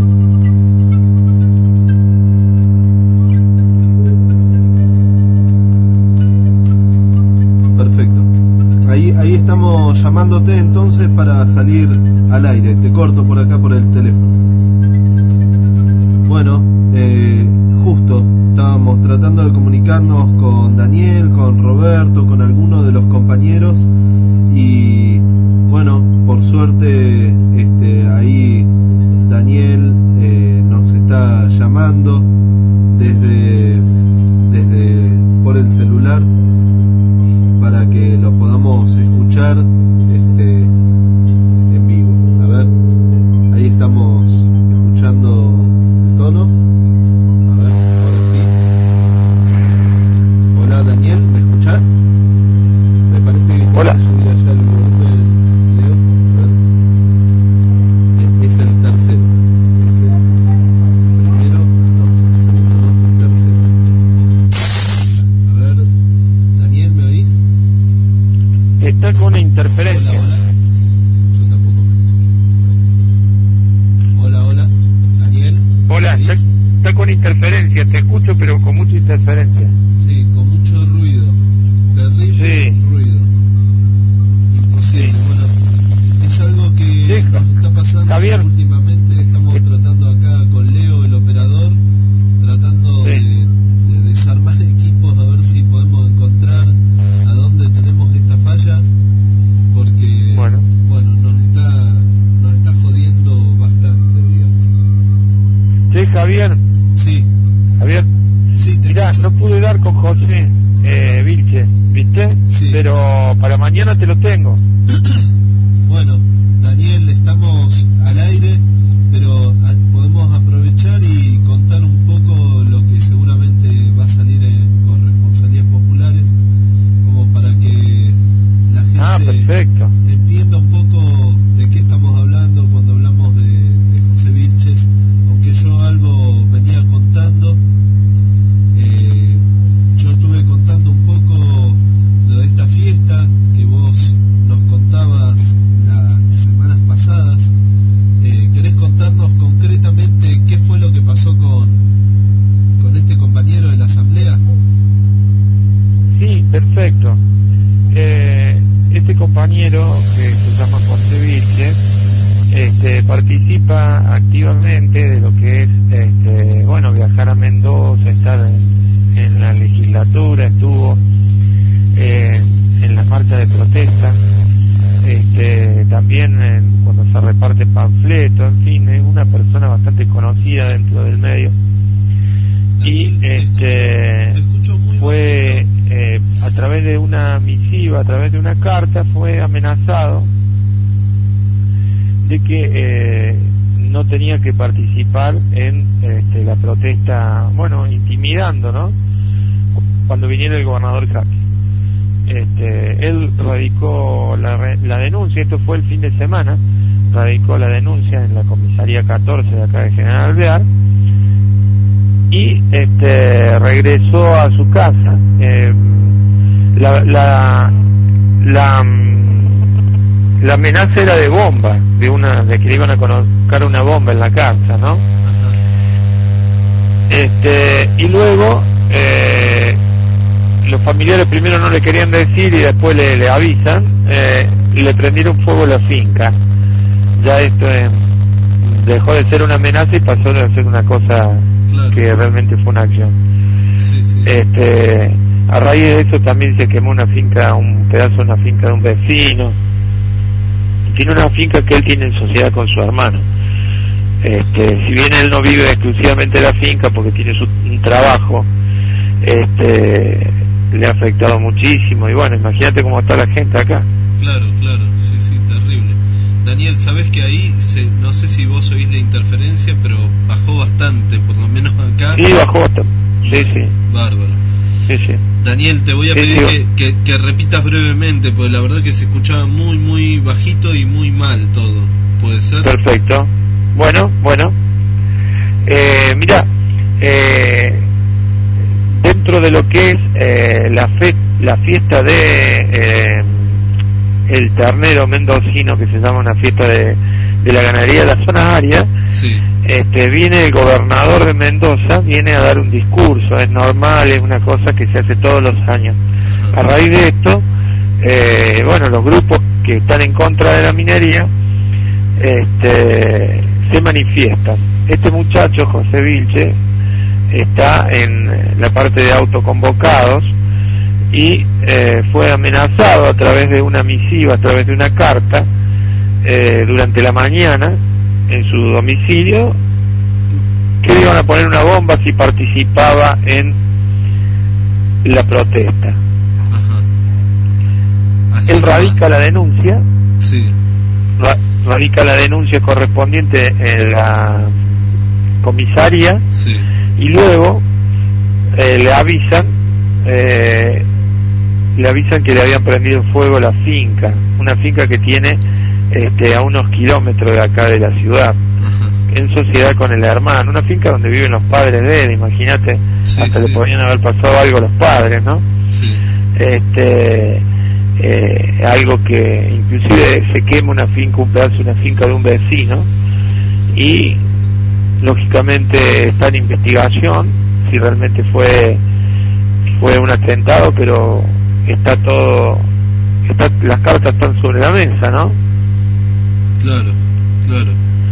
C: Perfecto. Ahí, ahí estamos llamándote entonces para salir al aire. Te corto por acá por el teléfono. Bueno, eh, justo estábamos tratando de comunicarnos con Daniel, con Roberto, con algunos de los compañeros y bueno, por suerte este, ahí Daniel eh, nos está llamando desde, desde por el celular para que lo podamos escuchar este, en vivo. A ver, ahí estamos escuchando el tono. A ver, ahora sí. Hola Daniel, ¿me escuchás? Me parece que
K: Hola.
C: Subir allá el volumen, Leo. A ver. Es el tercero. Es el primero, no, el segundo, no, el tercero. A ver, Daniel, ¿me oís?
K: Está con una interferencia.
C: Hola, hola. Yo tampoco. Hola, hola. Daniel.
K: Hola, está, está con interferencia, te escucho pero con mucha interferencia.
C: Sí, con mucho ruido. Terrible
K: Sí.
C: ruido. Imposible.
K: Sí.
C: Bueno, es algo que
K: Sí,
C: nos está pasando
K: Javier.
C: últimamente. Estamos tratando acá con Leo, el operador, tratando
K: Sí.
C: de, de desarmar equipos a ver si podemos encontrar a dónde tenemos esta falla, porque
K: Bueno.
C: bueno, nos está nos está jodiendo bastante, digamos.
K: Sí, Javier,
C: Sí,
K: Javier,
C: sí, te
K: mirá,
C: escucho.
K: no pude dar con José eh, Vilche, ¿viste?
C: Sí.
K: Pero para mañana te lo tengo.
C: Bueno, Daniel, estamos al aire, pero a- podemos aprovechar y contar un poco lo que seguramente va a salir en corresponsalías populares, como para que la gente
K: Ah, perfecto.
C: entienda un poco de qué estamos hablando cuando hablamos de, de José Vilches, aunque yo algo venía contando. Eh, yo estuve contando un poco lo de esta fiesta que vos nos contabas las semanas pasadas. Eh, ¿Querés contarnos concretamente qué fue lo que pasó con, con este compañero de la asamblea?
K: Sí, perfecto. Eh, este compañero que se llama José Vilche este, participa activamente de lo que es este, bueno, viajar a Mendoza, estar en, en la legislatura, estuvo eh, en la marcha de protesta, este, también en, cuando se reparte panfleto, en fin, es una persona bastante conocida dentro del medio. Y
C: Daniel, te
K: este
C: escucho- te escucho muy
K: fue eh, a través de una misiva, a través de una carta, fue amenazado de que eh, no tenía que participar en este, la protesta, bueno, intimidando, ¿no? Cuando viniera el gobernador Jaque. Este, él radicó la, re- la denuncia, esto fue el fin de semana, radicó la denuncia en la comisaría catorce de acá de General Alvear y este, regresó a su casa. Eh, la, la, la, mm, la amenaza era de bomba, de una, de que le iban a colocar una bomba en la casa, ¿no? Este, y luego eh, los familiares primero no le querían decir y después le, le avisan, eh, y le prendieron fuego a la finca. Ya esto eh, dejó de ser una amenaza y pasó a ser una cosa
C: Claro.
K: que realmente fue una acción.
C: Sí, sí.
K: Este, a raíz de eso también se quemó una finca, un pedazo de una finca de un vecino. Tiene una finca que él tiene en sociedad con su hermano. Este, si bien él no vive exclusivamente de la finca porque tiene su un trabajo, este, le ha afectado muchísimo y bueno, imagínate cómo está la gente acá.
C: Claro, claro, sí, sí, terrible. Daniel, sabes que ahí, se, no sé si vos oís la interferencia, pero bajó bastante, por lo menos acá.
K: Sí, bajó bastante. Sí, sí.
C: Bárbaro.
K: Sí, sí.
C: Daniel, te voy a
K: sí,
C: pedir
K: sí.
C: Que, que, que repitas brevemente, porque la verdad que se escuchaba muy, muy bajito y muy mal todo. ¿Puede ser?
K: Perfecto. Bueno, bueno. Eh, mira, eh, dentro de lo que es eh, la, fe, la fiesta de eh, el ternero mendocino, que se llama una fiesta de, de la ganadería de la zona área,
C: sí.
K: este, viene el gobernador de Mendoza, viene a dar un discurso, es normal, es una cosa que se hace todos los años. A raíz de esto, eh, bueno, los grupos que están en contra de la minería este, se manifiestan. Este muchacho, José Vilche, está en la parte de autoconvocados y eh, fue amenazado a través de una misiva, a través de una carta, eh, durante la mañana en su domicilio, que le iban a poner una bomba si participaba en la protesta.
C: Ajá.
K: Él radica la denuncia,
C: sí.
K: ra radica la denuncia correspondiente en la comisaría,
C: sí.
K: Y luego eh, le avisan eh, le avisan que le habían prendido fuego la finca, una finca que tiene este, a unos kilómetros de acá de la ciudad,
C: ajá,
K: en sociedad con el hermano, una finca donde viven los padres de él, imagínate,
C: sí,
K: hasta
C: sí.
K: le podrían haber pasado algo a los padres, ¿no?
C: Sí.
K: Este, eh, algo que inclusive se quema una finca, un pedazo de una finca de un vecino, y lógicamente está en investigación si realmente fue fue un atentado, pero está todo, está, las cartas están sobre la mesa, ¿no?
C: Claro, claro.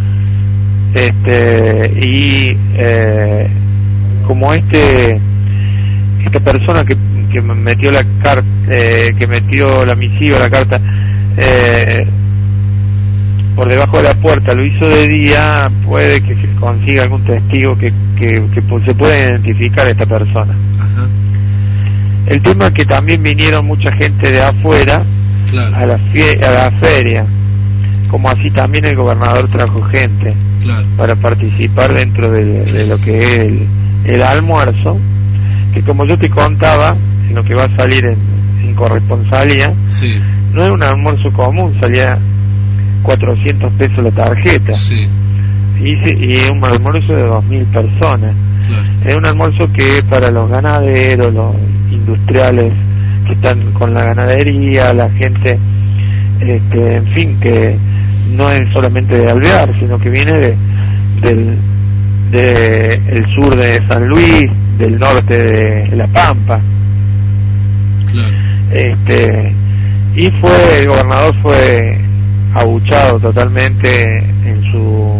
K: Este, y eh, como este esta persona que, que metió la carta, eh, que metió la misiva, la carta, eh, por debajo de la puerta, lo hizo de día, puede que se consiga algún testigo que, que, que se pueda identificar a esta persona.
C: Ajá.
K: El tema es que también vinieron mucha gente de afuera,
C: claro,
K: a la, fie a la feria, como así también el gobernador trajo gente,
C: claro,
K: para participar dentro de, de lo que es el, el almuerzo, que como yo te contaba, en lo que va a salir en, en corresponsalía,
C: sí,
K: no es un almuerzo común, salía cuatrocientos pesos la tarjeta,
C: sí,
K: y, y es un almuerzo de dos mil personas,
C: claro,
K: es un almuerzo que es para los ganaderos, los industriales que están con la ganadería, la gente, este, en fin, que no es solamente de Alvear, sino que viene de, del de el sur de San Luis, del norte de La Pampa,
C: claro,
K: este, y fue, el gobernador fue abuchado totalmente en su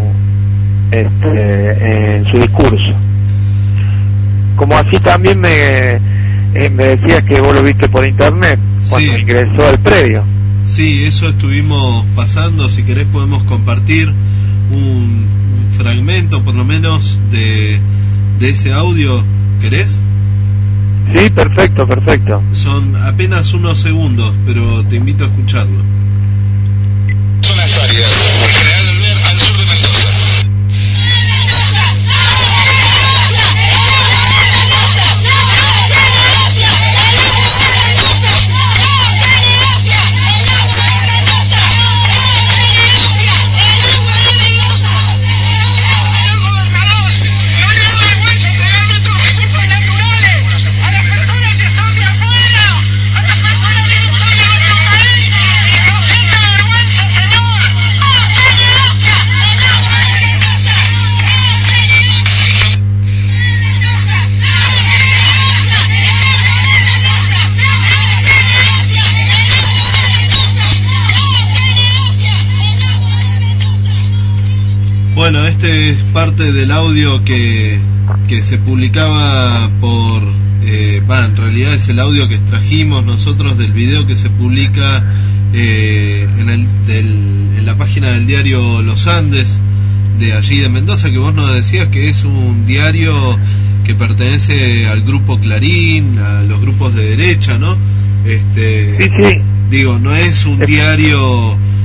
K: este, en su discurso. Como así también me eh, me decías que vos lo viste por internet cuando
C: sí,
K: ingresó al predio.
C: Sí, eso estuvimos pasando. Si querés podemos compartir un, un fragmento por lo menos de, de ese audio. ¿Querés?
K: Sí, perfecto, perfecto.
C: Son apenas unos segundos, pero te invito a escucharlo.
L: Zonas áridas, General Alvear, al sur de Mendoza.
C: Bueno, este es parte del audio que, que se publicaba por... Eh, bah, en realidad es el audio que extrajimos nosotros del video que se publica eh, en, el, del, en la página del diario Los Andes, de allí de Mendoza, que vos nos decías que es un diario que pertenece al grupo Clarín, a los grupos de derecha, ¿no? Este,
K: sí, sí.
C: Digo, no es un diario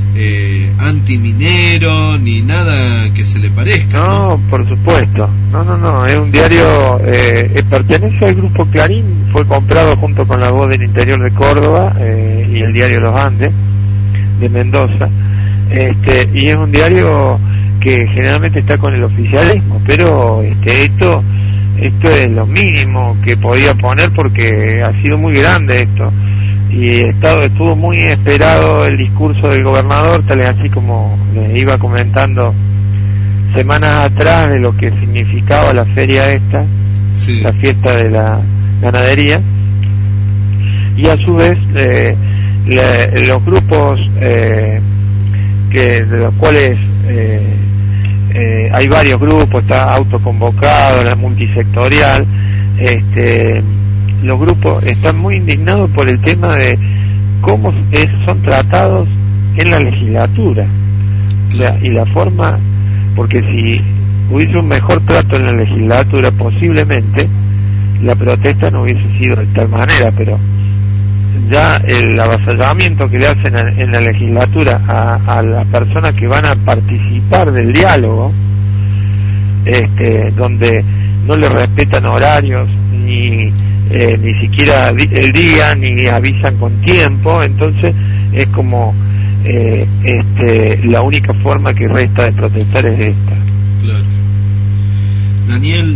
C: eh, antiminero ni nada que se le parezca.
K: No,
C: no,
K: por supuesto. No, no, no. Es un diario, eh, eh, pertenece al grupo Clarín, fue comprado junto con La Voz del Interior de Córdoba eh, y el diario Los Andes de Mendoza. Este, y es un diario que generalmente está con el oficialismo, pero este, esto, esto es lo mínimo que podía poner porque ha sido muy grande esto. Y estado, estuvo muy esperado el discurso del gobernador, tal y así como les iba comentando semanas atrás de lo que significaba la feria esta, sí, la fiesta de la ganadería, y a su vez eh, la, los grupos eh, que de los cuales eh, eh, hay varios grupos, está autoconvocado, la multisectorial, este los grupos están muy indignados por el tema de cómo es, son tratados en la legislatura, o sea, y la forma, porque si hubiese un mejor trato en la legislatura posiblemente la protesta no hubiese sido de tal manera, pero ya el avasallamiento que le hacen en la legislatura a, a las personas que van a participar del diálogo, este, donde no le respetan horarios ni Eh, ni siquiera el día, ni avisan con tiempo, entonces es como eh, este, la única forma que resta de protestar es esta.
C: Claro. Daniel,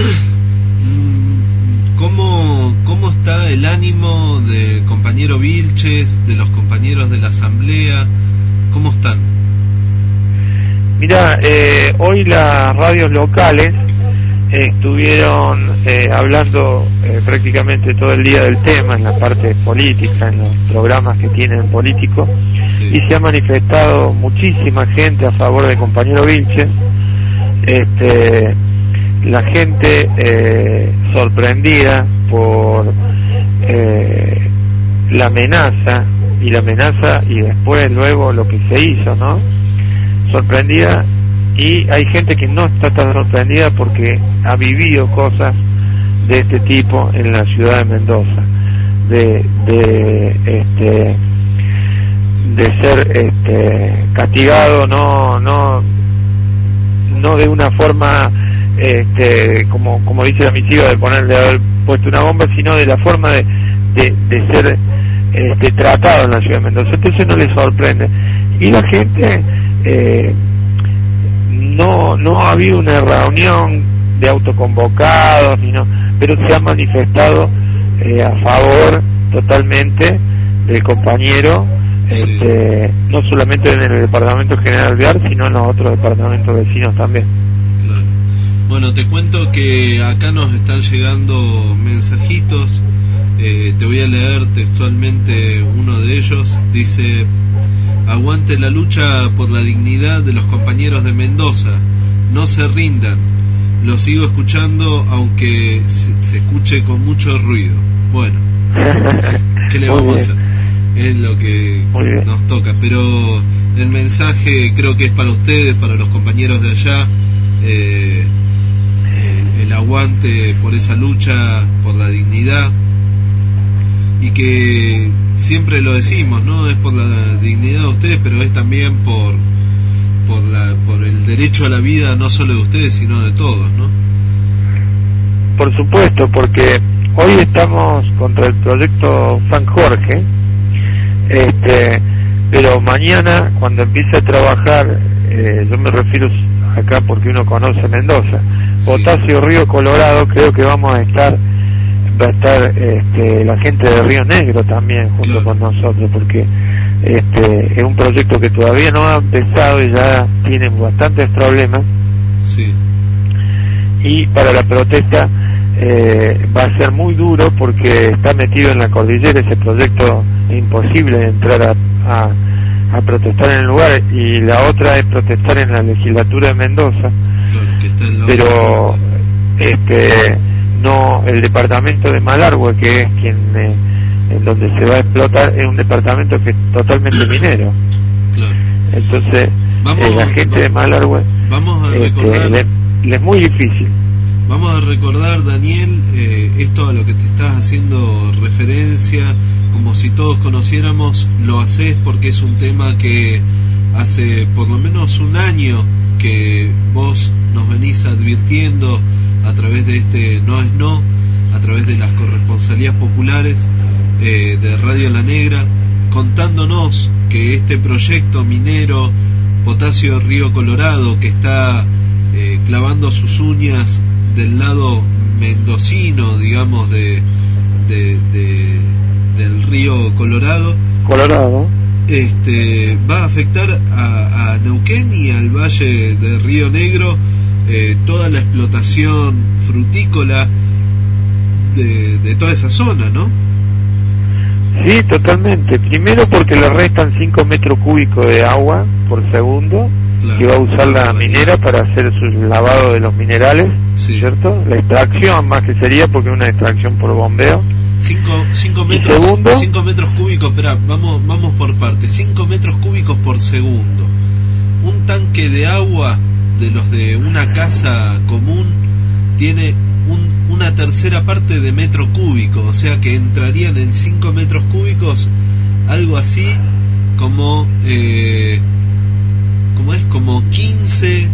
C: ¿cómo, ¿cómo está el ánimo del compañero Vilches, de los compañeros de la asamblea? ¿Cómo están?
K: Mira, eh, hoy las radios locales estuvieron eh, hablando eh, prácticamente todo el día del tema en la parte política, en los programas que tienen políticos, sí, y se ha manifestado muchísima gente a favor del compañero Vilches. Este, la gente eh, sorprendida por eh, la amenaza y la amenaza y después luego lo que se hizo, ¿no? Sorprendida. Y hay gente que no está tan sorprendida porque ha vivido cosas de este tipo en la ciudad de Mendoza, de de este de ser este castigado no no no de una forma este como como dice la misiva de ponerle haber puesto una bomba, sino de la forma de de, de ser este tratado en la ciudad de Mendoza. Entonces no les sorprende, y la gente eh, no no ha habido una reunión de autoconvocados ni no, pero se ha manifestado eh, a favor totalmente del compañero, sí, este, no solamente en el departamento general de Ar, sino en los otros departamentos vecinos también.
C: Claro. Bueno, te cuento que acá nos están llegando mensajitos, eh, te voy a leer textualmente uno de ellos. Dice: aguante la lucha por la dignidad de los compañeros de Mendoza, no se rindan, lo sigo escuchando aunque se, se escuche con mucho ruido. Bueno, ¿qué le vamos a hacer? Es lo que nos toca, pero el mensaje creo que es para ustedes, para los compañeros de allá, eh, eh, el aguante por esa lucha por la dignidad, y que siempre lo decimos, ¿no? Es por la dignidad de ustedes, pero es también por por la por el derecho a la vida, no solo de ustedes, sino de todos, ¿no?
K: Por supuesto, porque hoy estamos contra el proyecto San Jorge, este, pero mañana cuando empiece a trabajar, eh, yo me refiero acá porque uno conoce Mendoza, sí, Potasio Río Colorado, creo que vamos a estar va a estar este, la gente de Río Negro también junto, claro, con nosotros, porque este es un proyecto que todavía no ha empezado y ya tienen bastantes problemas,
C: sí,
K: y para la protesta eh, va a ser muy duro porque está metido en la cordillera ese proyecto, es imposible entrar a, a, a protestar en el lugar, y la otra es protestar en la legislatura de Mendoza,
C: claro, que está en la
K: pero otra. este no, el departamento de Malargüe, que es quien eh, en donde se va a explotar, es un departamento que es totalmente minero,
C: claro.
K: Entonces
C: vamos,
K: eh, la gente
C: vamos,
K: de Malargüe
C: vamos a recordar,
K: este, le, le es muy difícil.
C: vamos a recordar, Daniel, eh, esto a lo que te estás haciendo referencia, como si todos conociéramos, lo haces porque es un tema que hace por lo menos un año que vos nos venís advirtiendo a través de este No es No, a través de las corresponsalías populares eh, de Radio La Negra, contándonos que este proyecto minero Potasio Río Colorado, que está eh, clavando sus uñas del lado mendocino, digamos, de, de, de del río Colorado,
K: Colorado,
C: este, va a afectar a, a Neuquén y al valle de Río Negro, eh, toda la explotación frutícola de, de toda esa zona, ¿no?
K: Sí, totalmente. Primero porque le restan cinco metros cúbicos de agua por segundo, claro, que va a usar la minera para hacer su lavado de los minerales, sí, ¿cierto? La extracción más que sería, porque es una extracción por bombeo.
C: cinco metros, cinco metros cúbicos, espera, vamos, vamos por partes. cinco metros cúbicos por segundo. Un tanque de agua de los de una casa común tiene un, una tercera parte de metro cúbico, o sea que entrarían en cinco metros cúbicos algo así como eh, como es como quince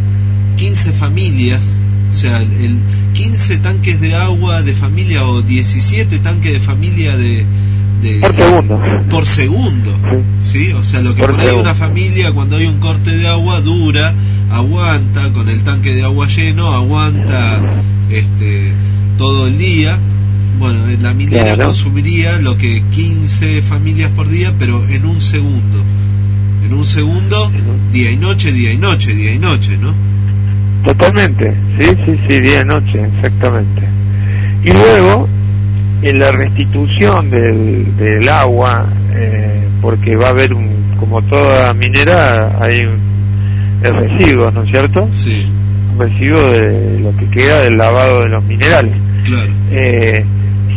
C: familias, o sea, el quince tanques de agua de familia o diecisiete tanques de familia de, de
K: por segundo
C: por segundo, sí, o sea, lo que por, por ahí segundo. Una familia cuando hay un corte de agua dura, aguanta con el tanque de agua lleno, aguanta este todo el día. Bueno, la minera, claro, consumiría lo que quince familias por día, pero en un segundo. En un segundo, día y noche, día y noche, día y noche, ¿no?
K: Totalmente, sí, sí, sí, día y noche, exactamente. Y luego, en la restitución del, del agua, eh, porque va a haber, un, como toda minera, hay un, el residuo, ¿no es cierto?
C: Sí.
K: Un residuo de lo que queda del lavado de los minerales.
C: Claro.
K: Eh,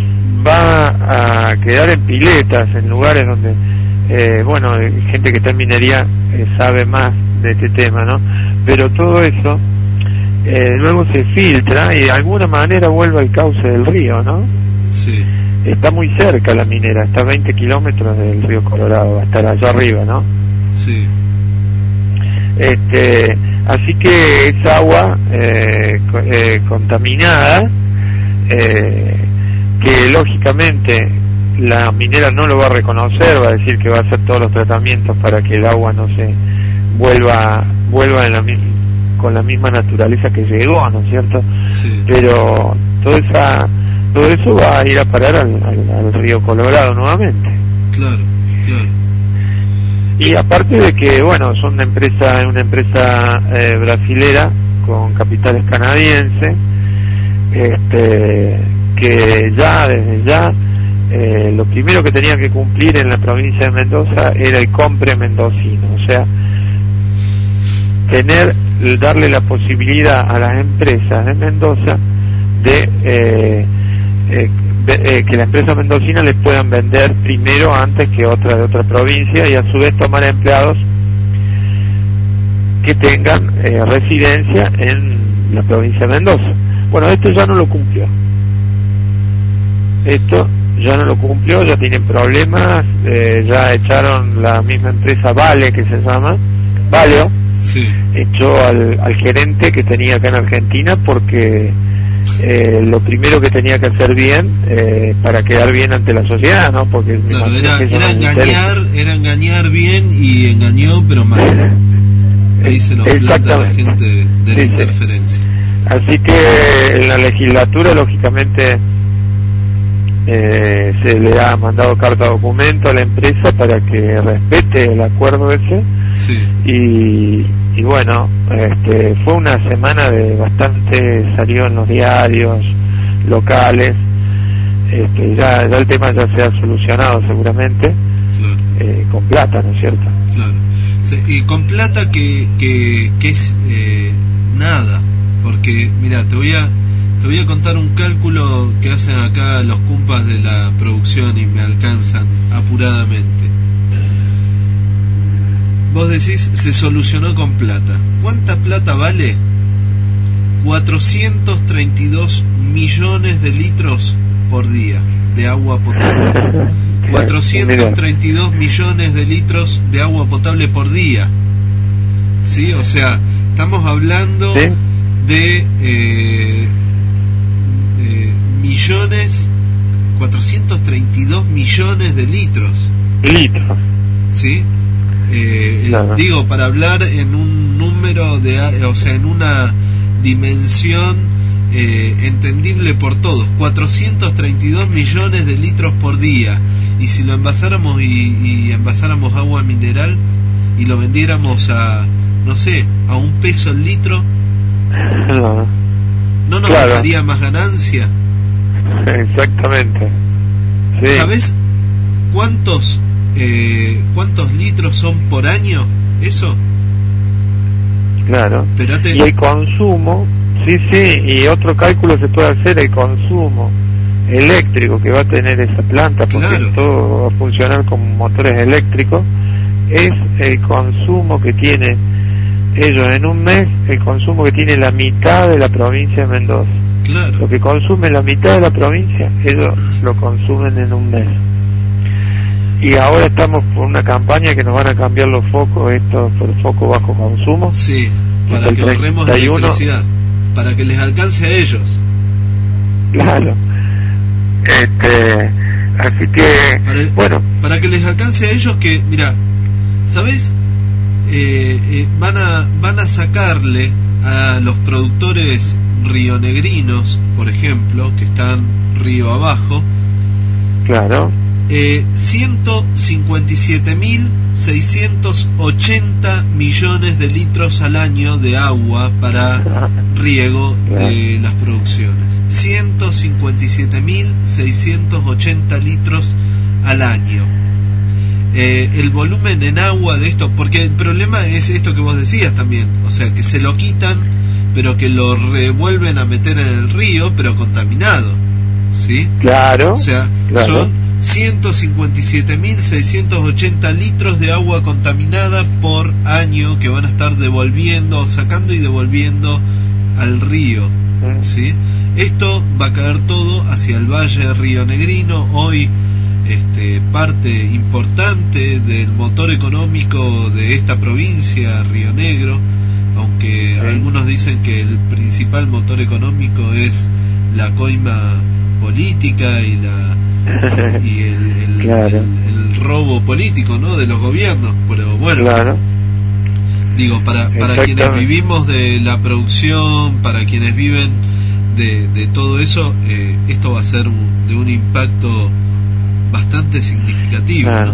K: va a quedar en piletas, en lugares donde, eh, bueno, gente que está en minería eh, sabe más de este tema, ¿no? Pero todo eso eh, luego se filtra y de alguna manera vuelve al cauce del río, ¿no?
C: Sí.
K: Está muy cerca la minera, está a veinte kilómetros del río Colorado, va a estar allá arriba, ¿no?
C: Sí.
K: Este, así que esa agua eh, eh, contaminada, eh, que lógicamente la minera no lo va a reconocer, va a decir que va a hacer todos los tratamientos para que el agua no se vuelva vuelva en la, con la misma naturaleza que llegó, ¿no es cierto?
C: Sí.
K: Pero toda esa todo eso va a ir a parar al, al, al río Colorado nuevamente.
C: Claro, claro.
K: Y aparte de que, bueno, son una empresa una empresa eh, brasilera con capitales canadienses, este, que ya desde ya eh, lo primero que tenía que cumplir en la provincia de Mendoza era el compre mendocino, o sea, tener darle la posibilidad a las empresas de Mendoza de eh, eh, eh, que las empresas mendocinas les puedan vender primero antes que otra de otra provincia, y a su vez tomar empleados que tengan eh, residencia en la provincia de Mendoza. Bueno, esto ya no lo cumplió. Esto ya no lo cumplió, ya tienen problemas, eh, ya echaron la misma empresa Vale, que se llama, Valeo,
C: sí,
K: echó al, al gerente que tenía acá en Argentina porque eh, lo primero que tenía que hacer bien eh, para quedar bien ante la sociedad, ¿no? Porque
C: claro, era, era engañar, era engañar bien y engañó, pero mal. Ahí se nos planta la gente de, de la sí, interferencia.
K: Sí. Así que en la legislatura, lógicamente, eh, se le ha mandado carta documento a la empresa para que respete el acuerdo ese.
C: Sí.
K: Y, y bueno, este, fue una semana de bastante, salió en los diarios locales. Este, ya, ya el tema ya se ha solucionado seguramente,
C: claro,
K: eh, con plata, ¿no es cierto?
C: Claro. Sí, y con plata que, que, que es eh, nada. Porque, mira, te voy a te voy a contar un cálculo que hacen acá los cumpas de la producción y me alcanzan apuradamente. Vos decís, se solucionó con plata. ¿Cuánta plata vale cuatrocientos treinta y dos millones de litros por día de agua potable. cuatrocientos treinta y dos millones de litros de agua potable por día. ¿Sí? O sea, estamos hablando ¿Sí? de eh, eh, millones, cuatrocientos treinta y dos millones de litros.
K: Litros.
C: ¿Sí? Eh, claro. Digo, para hablar en un número de, o sea, en una dimensión eh, entendible por todos, cuatrocientos treinta y dos millones de litros por día. Y si lo envasáramos y, y envasáramos agua mineral y lo vendiéramos a, no sé, a un peso el litro,
K: no,
C: ¿no nos
K: claro.
C: daría más ganancia?
K: Exactamente. Sí.
C: ¿Sabes cuántos eh, cuántos litros son por año? ¿Eso?
K: Claro.
C: Espérate.
K: Y el consumo, sí, sí, y otro cálculo se puede hacer, el consumo eléctrico que va a tener esa planta, porque claro. todo va a funcionar con motores eléctricos, es el consumo que tiene ellos en un mes, el consumo que tiene la mitad de la provincia de Mendoza.
C: Claro.
K: Lo que consume la mitad de la provincia, ellos lo consumen en un mes. Y ahora estamos por una campaña que nos van a cambiar los focos, estos por foco bajo consumo.
C: Sí, para que ahorremos electricidad, para que les alcance a ellos.
K: Claro. Este, así que,
C: para,
K: bueno.
C: Para que les alcance a ellos que, mira, ¿sabes? Eh, eh, van a van a sacarle a los productores rionegrinos, por ejemplo, que están río abajo.
K: Claro.
C: Eh, ciento cincuenta y siete mil seiscientos ochenta millones de litros al año de agua para riego de las producciones. ciento cincuenta y siete mil seiscientos ochenta litros al año. Eh, el volumen en agua de esto, porque el problema es esto que vos decías también, o sea, que se lo quitan, pero que lo revuelven a meter en el río, pero contaminado, ¿sí?
K: Claro.
C: O sea,
K: claro.
C: son ciento cincuenta y siete mil seiscientos ochenta litros de agua contaminada por año que van a estar devolviendo, sacando y devolviendo al río, ¿sí? Esto va a caer todo hacia el Valle Rionegrino, hoy este, parte importante del motor económico de esta provincia, Río Negro, aunque sí. algunos dicen que el principal motor económico es la coima política y la y el, el,
K: claro.
C: el, el robo político, ¿no?, de los gobiernos, pero bueno,
K: claro.
C: digo, para para quienes vivimos de la producción, para quienes viven de, de todo eso, eh, esto va a ser un, de un impacto bastante significativo,
K: claro.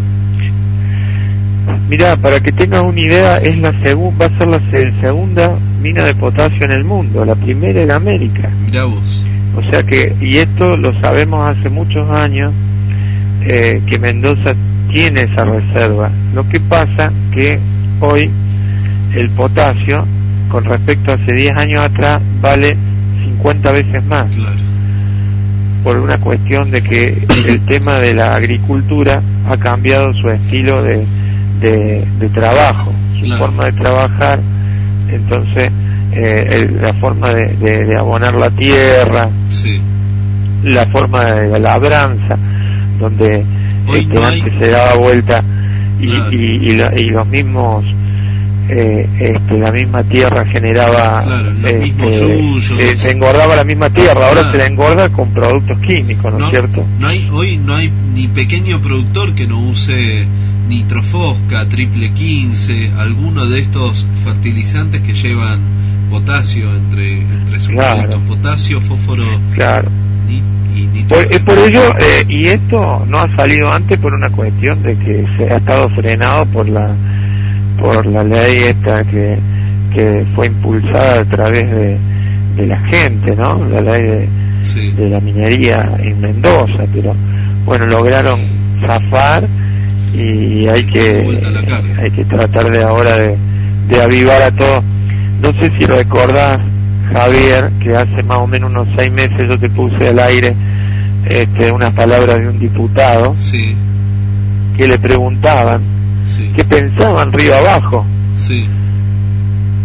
C: ¿no?
K: Mirá, para que tengas una idea, es la segun, va a ser la segunda mina de potasio en el mundo, la primera en América.
C: Mirá vos.
K: O sea que, y esto lo sabemos hace muchos años, eh, que Mendoza tiene esa reserva. Lo que pasa que hoy el potasio, con respecto a hace diez años atrás, vale cincuenta veces más.
C: Claro.
K: Por una cuestión de que el tema de la agricultura ha cambiado su estilo de, de, de trabajo, su
C: claro.
K: forma de trabajar. Entonces, eh, el, la forma de, de, de abonar la tierra,
C: sí.
K: la forma de la labranza, donde este,
C: no
K: antes
C: hay...
K: se daba vuelta y,
C: claro.
K: y, y, y, lo, y los mismos eh, este, la misma tierra generaba
C: claro,
K: este, eh, se engordaba la misma tierra, ahora claro. se la engorda con productos químicos, ¿no, ¿no es cierto?
C: No hay, hoy no hay ni pequeño productor que no use nitrofosca, triple quince, alguno de estos fertilizantes que llevan potasio entre entre sus
K: claro.
C: productos, potasio, fósforo,
K: claro.
C: ni, y
K: por, eh, por ello eh, y esto no ha salido antes por una cuestión de que se ha estado frenado por la por la ley esta que que fue impulsada a través de, de la gente, ¿no? La ley de,
C: sí.
K: de la minería en Mendoza, pero bueno, lograron zafar y hay que hay que tratar de ahora de, de avivar a todos. No sé si recordás, Javier, que hace más o menos unos seis meses yo te puse al aire este, unas palabras de un diputado
C: sí.
K: que le preguntaban
C: sí.
K: qué pensaban río abajo.
C: Sí.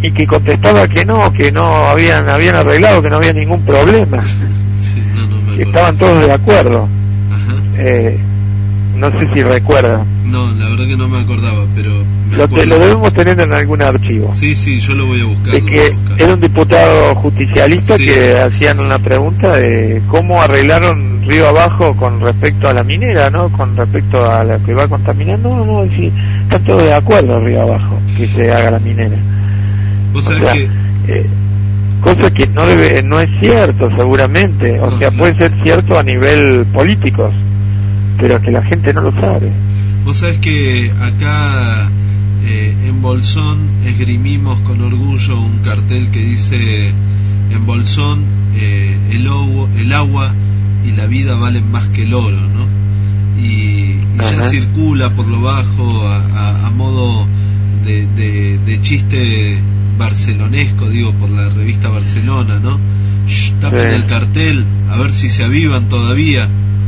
K: y que contestaba que no, que no habían habían arreglado, que no había ningún problema,
C: sí, no, no me
K: que estaban todos de acuerdo.
C: Ajá.
K: Eh, no sé si recuerda.
C: No, la verdad que no me acordaba, pero me
K: lo, te, lo debemos tener en algún archivo.
C: Sí, sí, yo lo voy a buscar.
K: De que
C: buscar.
K: Era un diputado justicialista, sí, que hacían sí, una pregunta de cómo arreglaron Río Abajo con respecto a la minera, ¿no? Con respecto a la que va contaminando. No, no, sí, están todos de acuerdo Río Abajo que se haga la minera.
C: O sea, o sea que...
K: Eh, cosa que no debe, no es cierto seguramente, o no, sea, claro, puede ser cierto a nivel político, pero que la gente no lo sabe.
C: Vos sabés que acá eh, en Bolsón esgrimimos con orgullo un cartel que dice: en Bolsón eh, el, o, el agua y la vida valen más que el oro, ¿no? Y, y ya circula por lo bajo a, a, a modo de, de, de chiste barcelonesco, digo, por la revista Barcelona, ¿no? Shh, tapen sí, el cartel, a ver si se avivan todavía.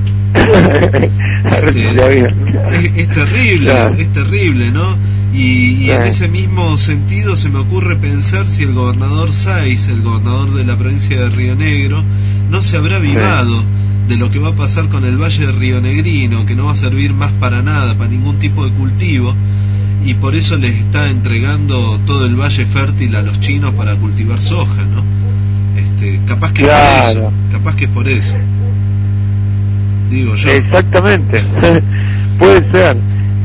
C: Este, es, es terrible, claro, es terrible, ¿no? Y, y sí, en ese mismo sentido se me ocurre pensar si el gobernador Sáiz, el gobernador de la provincia de Río Negro, no se habrá avivado sí, de lo que va a pasar con el Valle de Río Negrino, que no va a servir más para nada, para ningún tipo de cultivo, y por eso les está entregando todo el valle fértil a los chinos para cultivar soja, ¿no? Este, capaz que claro, es por eso, capaz que es por eso. Digo yo.
K: Exactamente, puede ser.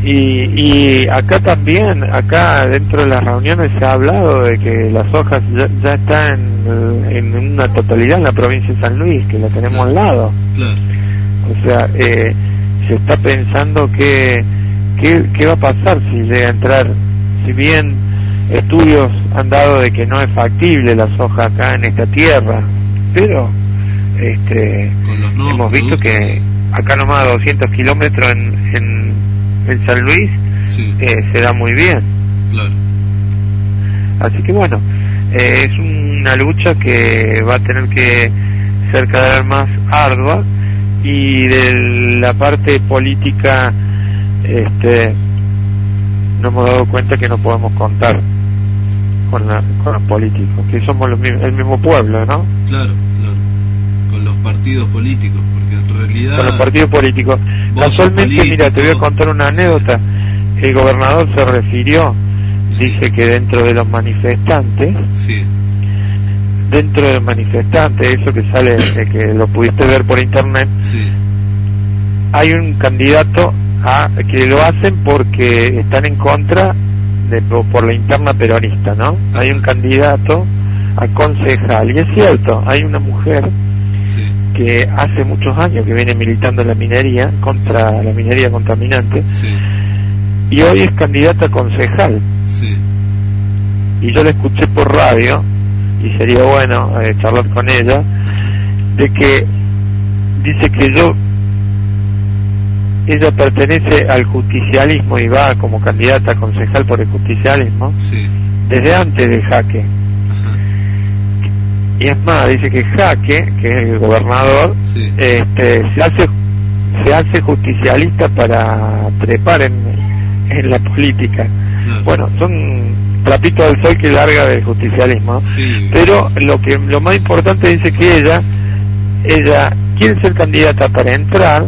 K: Y, y acá también, acá dentro de las reuniones se ha hablado de que las hojas ya, ya están en, en una totalidad en la provincia de San Luis, que la tenemos claro, al lado.
C: Claro.
K: O sea, eh, se está pensando que qué, qué va a pasar si llega a entrar, si bien estudios han dado de que no es factible la soja acá en esta tierra, pero este hemos visto que acá nomás a doscientos kilómetros en, en, en San Luis sí, eh, se da muy bien.
C: Claro.
K: Así que bueno, eh, es una lucha que va a tener que ser cada vez más ardua, y de la parte política este nos hemos dado cuenta que no podemos contar con, la, con los políticos, que somos los, el mismo pueblo, ¿no?
C: Claro, claro, con los partidos políticos, porque en realidad...
K: Con los partidos políticos. Casualmente, político, mira, te voy a contar una anécdota. Sí. El gobernador se refirió, sí, dice que dentro de los manifestantes,
C: sí,
K: dentro de los manifestantes, eso que sale, que lo pudiste ver por internet,
C: sí,
K: hay un candidato a, que lo hacen porque están en contra de, por la interna peronista, ¿no? Ajá. Hay un candidato a concejal, y es cierto, hay una mujer
C: sí,
K: que hace muchos años que viene militando en la minería, contra sí, la minería contaminante,
C: sí,
K: y hoy es candidata a concejal.
C: Sí.
K: Y yo la escuché por radio, y sería bueno eh, charlar con ella, de que dice que yo ella pertenece al justicialismo y va como candidata a concejal por el justicialismo,
C: sí,
K: desde antes de Jaque.
C: Ajá.
K: Y es más, dice que Jaque, que es el gobernador,
C: sí,
K: este, se hace se hace justicialista para trepar en, en la política.
C: Claro.
K: Bueno, son trapitos del sol que larga del justicialismo,
C: sí,
K: pero lo que lo más importante dice que ella ella quiere ser candidata para entrar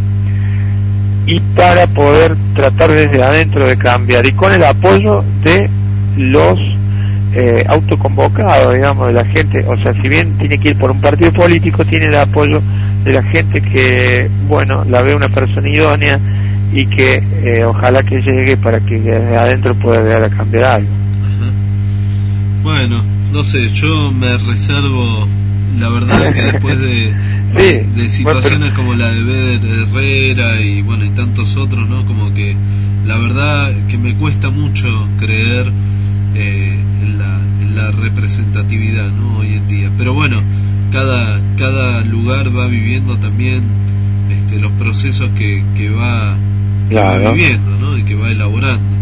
K: y para poder tratar desde adentro de cambiar, y con el apoyo de los eh, autoconvocados, digamos, de la gente. O sea, si bien tiene que ir por un partido político, tiene el apoyo de la gente que, bueno, la ve una persona idónea, y que eh, ojalá que llegue para que desde adentro pueda llegar a cambiar algo.
C: Ajá. Bueno, no sé, yo me reservo, la verdad, que después de,
K: sí,
C: de, de situaciones
K: bueno, pero...
C: como la de Beder Herrera y bueno, y tantos otros, ¿no? Como que la verdad que me cuesta mucho creer eh, en, la, en la representatividad, ¿no? Hoy en día. Pero bueno, cada cada lugar va viviendo también este, los procesos que, que, va, que
K: claro,
C: va viviendo, ¿no? Y que va elaborando.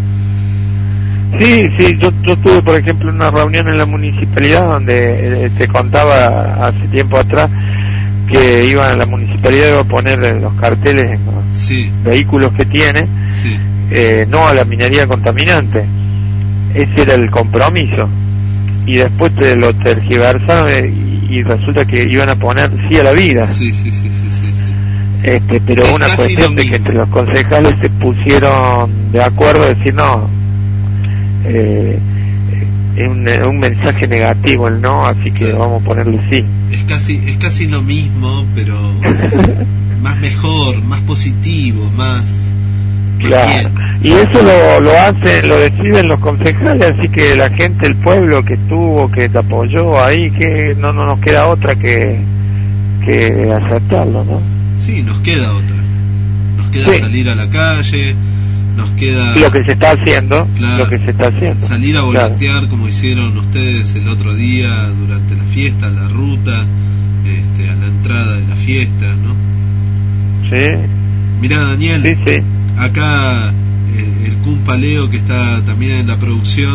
K: Sí, sí, yo, yo tuve, por ejemplo, una reunión en la municipalidad donde eh, te contaba hace tiempo atrás que iban a la municipalidad a poner los carteles en los
C: sí,
K: vehículos que tiene,
C: sí,
K: eh, no a la minería contaminante. ese era el compromiso, y después te lo tergiversaron y, y resulta que iban a poner sí a la vida.
C: Sí, sí, sí, sí, sí, sí.
K: Este, pero
C: Es
K: una
C: casi
K: cuestión
C: lo
K: de que
C: mismo.
K: entre los concejales se pusieron de acuerdo a decir no, eh, es un, un mensaje negativo el no, así que
C: Claro.
K: vamos a ponerle sí.
C: Es casi, es casi lo mismo, pero más mejor, más positivo, más, más
K: Claro.
C: bien.
K: Y eso lo, lo hacen, lo deciden los concejales, así que la gente, el pueblo que estuvo, que te apoyó ahí, que no, no nos queda otra que, que aceptarlo, ¿no?
C: Sí, nos queda otra. Nos queda
K: Sí.
C: salir a la calle, nos queda
K: Lo que se está haciendo,
C: Claro.
K: lo que se está haciendo.
C: salir a
K: Claro.
C: volantear como hicieron ustedes el otro día durante la fiesta, la ruta, este, a la entrada de la fiesta, ¿no?
K: Sí,
C: Mirá, Daniel,
K: sí, sí.
C: acá eh, el Cumpa Leo, que está también en la producción,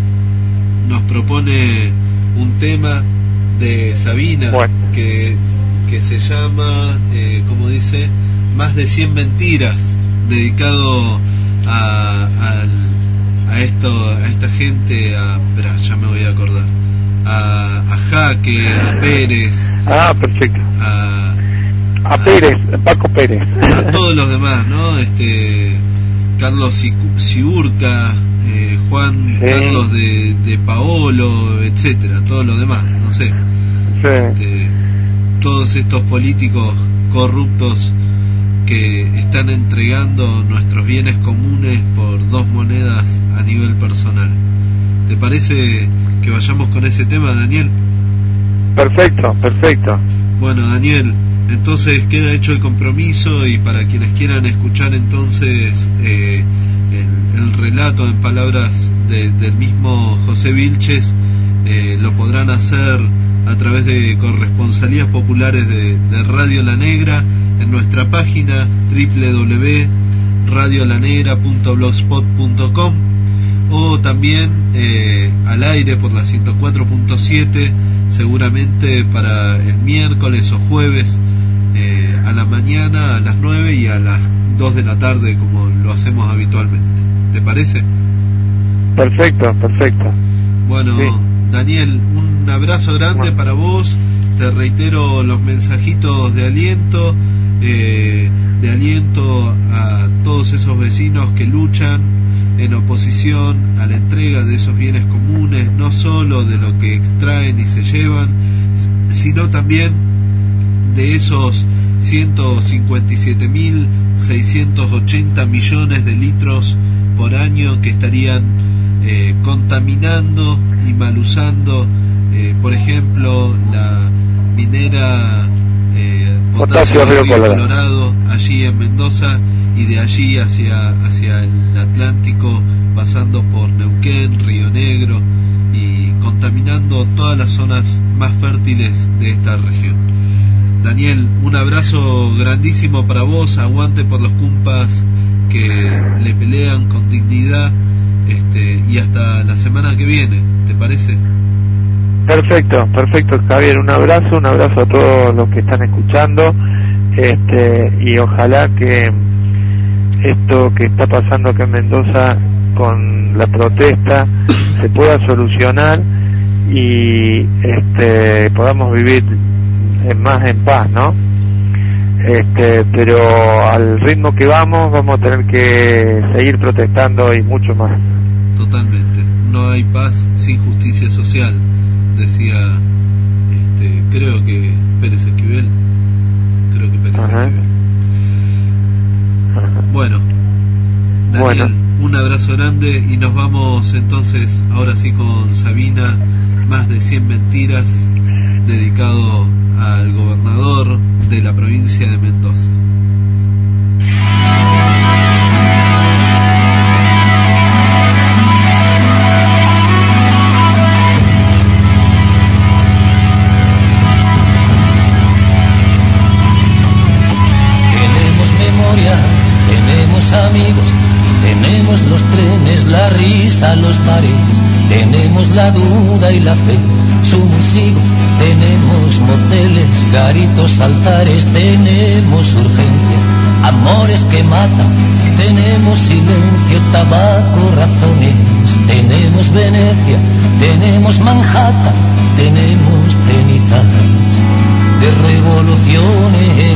C: nos propone un tema de Sabina,
K: Bueno.
C: que, que se llama, eh, como dice, Más de cien mentiras, dedicado a, al- a esto, a esta gente, a, espera, ya me voy a acordar, a, a Jaque, a Pérez,
K: Ah, perfecto.
C: a,
K: A Pérez, Paco Pérez.
C: a todos los demás, ¿no? Este, Carlos Sicu- Siurca, eh, Juan
K: Sí.
C: Carlos de, de Paolo, etcétera, todos los demás, no sé,
K: Sí.
C: este, todos estos políticos corruptos que están entregando nuestros bienes comunes por dos monedas a nivel personal. ¿Te parece que vayamos con ese tema, Daniel?
K: Perfecto, perfecto.
C: Bueno, Daniel, entonces queda hecho el compromiso, y para quienes quieran escuchar entonces eh, el, el relato en palabras de- del mismo José Vilches, eh, lo podrán hacer a través de corresponsalías populares de, de Radio La Negra en nuestra página doble u doble u doble u punto radio la negra punto blogspot punto com, o también eh, al aire por la ciento cuatro punto siete, seguramente para el miércoles o jueves eh, a la mañana a las nueve y a las dos de la tarde, como lo hacemos habitualmente. ¿Te parece?
K: Perfecto, perfecto.
C: Bueno,
K: Sí.
C: Daniel, un abrazo grande
K: Bueno.
C: para vos. Te reitero los mensajitos de aliento, eh, de aliento a todos esos vecinos que luchan en oposición a la entrega de esos bienes comunes, no solo de lo que extraen y se llevan, s- sino también de esos ciento cincuenta y siete mil seiscientos ochenta millones de litros por año que estarían eh, contaminando y mal usando, eh, por ejemplo, la minera eh,
K: Potasio
C: Potasio
K: Río
C: Río
K: Colorado.
C: Colorado, allí en Mendoza, y de allí hacia, hacia el Atlántico, pasando por Neuquén, Río Negro, y contaminando todas las zonas más fértiles de esta región. Daniel, un abrazo grandísimo para vos, aguante por los cumpas que le pelean con dignidad, este, y hasta la semana que viene, ¿te parece?
K: Perfecto, perfecto, Javier. Un abrazo, un abrazo a todos los que están escuchando, este, y ojalá que esto que está pasando acá en Mendoza con la protesta se pueda solucionar y este, podamos vivir en más en paz, ¿no? Este, pero al ritmo que vamos, vamos a tener que seguir protestando y mucho más.
C: Totalmente. No hay paz sin justicia social, decía, este, creo que Pérez Esquivel. Creo que Pérez
K: Ajá.
C: Esquivel.
K: Ajá.
C: Bueno, Daniel,
K: Bueno.
C: un abrazo grande, y nos vamos entonces ahora sí con Sabina, Más de cien mentiras, dedicado al gobernador de la provincia de Mendoza.
M: Tenemos memoria, tenemos amigos, tenemos los trenes, la risa, los pares, tenemos la duda y la fe, sumo y sigo, tenemos moteles, garitos, altares, tenemos urgencias, amores que matan, tenemos silencio, tabaco, razones, tenemos Venecia, tenemos Manhattan, tenemos cenizas de revoluciones.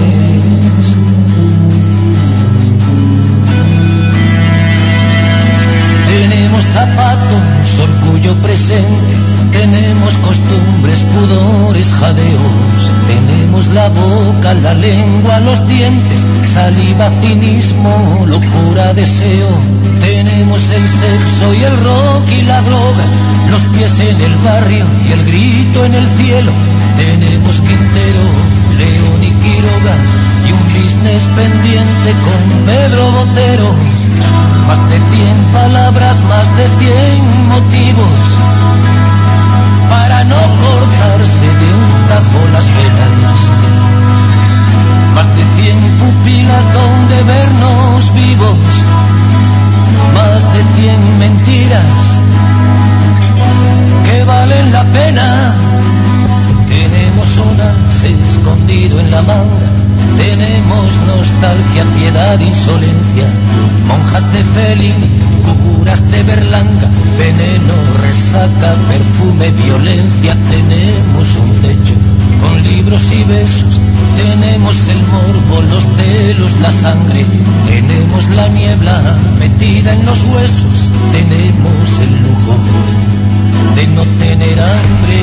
M: Tenemos zapatos, orgullo presente, tenemos costumbres, pudores, jadeos, tenemos la boca, la lengua, los dientes, saliva, cinismo, locura, deseo, tenemos el sexo y el rock y la droga, los pies en el barrio y el grito en el cielo, tenemos Quintero, León y Quiroga y un business pendiente con Pedro Botero. Más de cien palabras, más de cien motivos para no cortarse de un tajo las venas. Más de cien pupilas donde vernos vivos. Más de cien mentiras que valen la pena. Tenemos onas escondido en la manga. Tenemos nostalgia, piedad, insolencia, monjas de Fellini, curas de Berlanga, veneno, resaca, perfume, violencia. Tenemos un techo con libros y besos, tenemos el morbo, los celos, la sangre, tenemos la niebla metida en los huesos, tenemos el lujo de no tener hambre.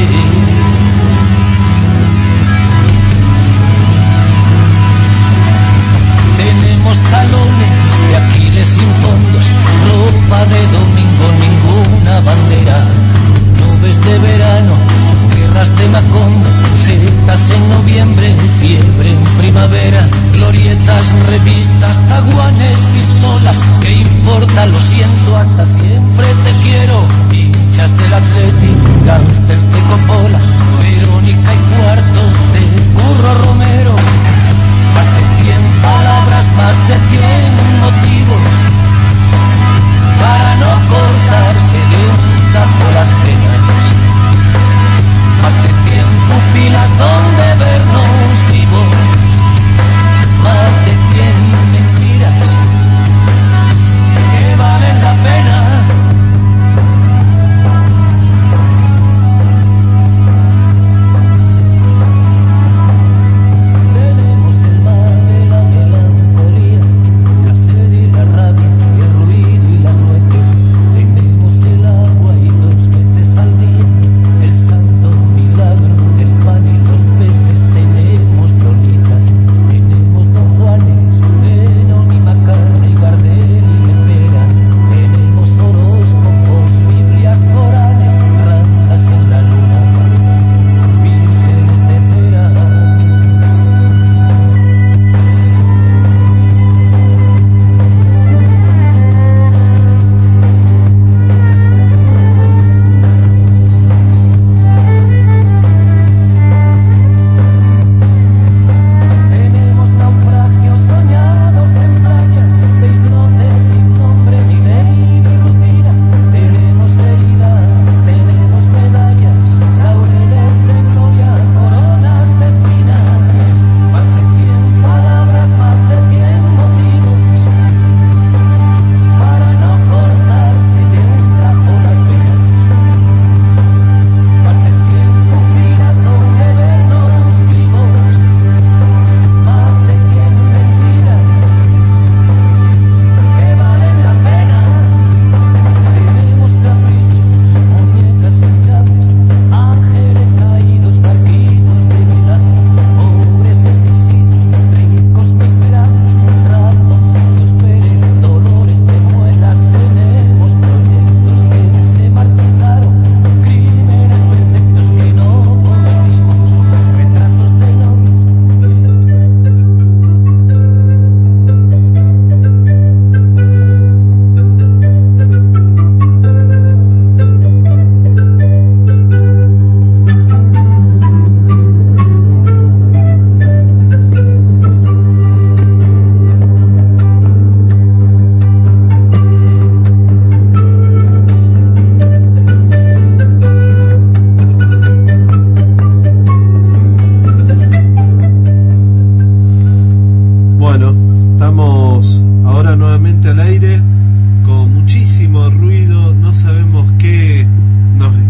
M: Tenemos talones de Aquiles sin fondos, ropa de domingo, ninguna bandera, nubes de verano, guerras de Macondo, setas en noviembre, fiebre en primavera, glorietas, revistas, zaguanes, pistolas, ¿qué importa? Lo siento, hasta siempre te quiero, hinchas del Athletic, gángsters de Coppola, Verónica y Cuarto de Curro Romero. Más de cien palabras, más de cien motivos para no cortarse de un tajo las penas. Más de cien pupilas donde vernos vivos. Más de cien mentiras que valen la pena.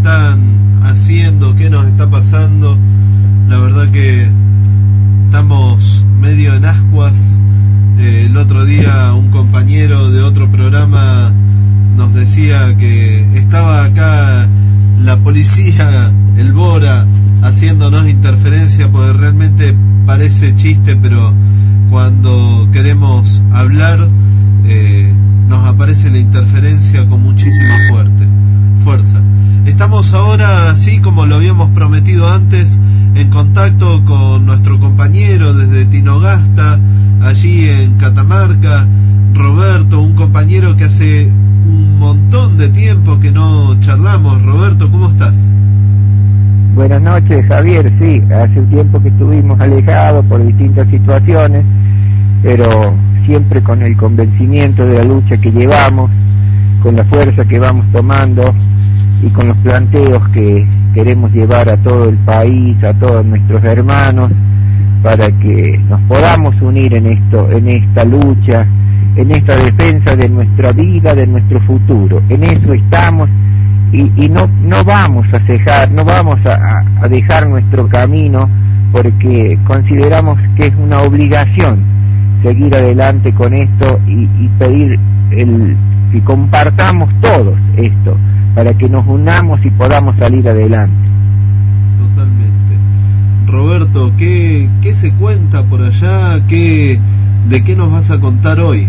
C: están haciendo, qué nos está pasando. La verdad que estamos medio en ascuas. Eh, el otro día un compañero de otro programa nos decía que estaba acá la policía, el Bora, haciéndonos interferencia, porque realmente parece chiste, pero cuando queremos hablar eh, nos aparece la interferencia con muchísima fuerte, fuerza. Estamos ahora, así como lo habíamos prometido antes, en contacto con nuestro compañero desde Tinogasta, allí en Catamarca, Roberto, un compañero que hace un montón de tiempo que no charlamos. Roberto, ¿cómo estás?
D: Buenas noches, Javier. Sí, hace un tiempo que estuvimos alejados por distintas situaciones, pero siempre con el convencimiento de la lucha que llevamos, con la fuerza que vamos tomando y con los planteos que queremos llevar a todo el país, a todos nuestros hermanos, para que nos podamos unir en esto, en esta lucha, en esta defensa de nuestra vida, de nuestro futuro. En eso estamos y, y no no vamos a cejar, no vamos a, a dejar nuestro camino, porque consideramos que es una obligación seguir adelante con esto y, y pedir el que compartamos todos esto, para que nos unamos y podamos salir adelante.
C: Totalmente. Roberto, ¿qué, qué se cuenta por allá? ¿Qué, ¿De qué nos vas a contar hoy?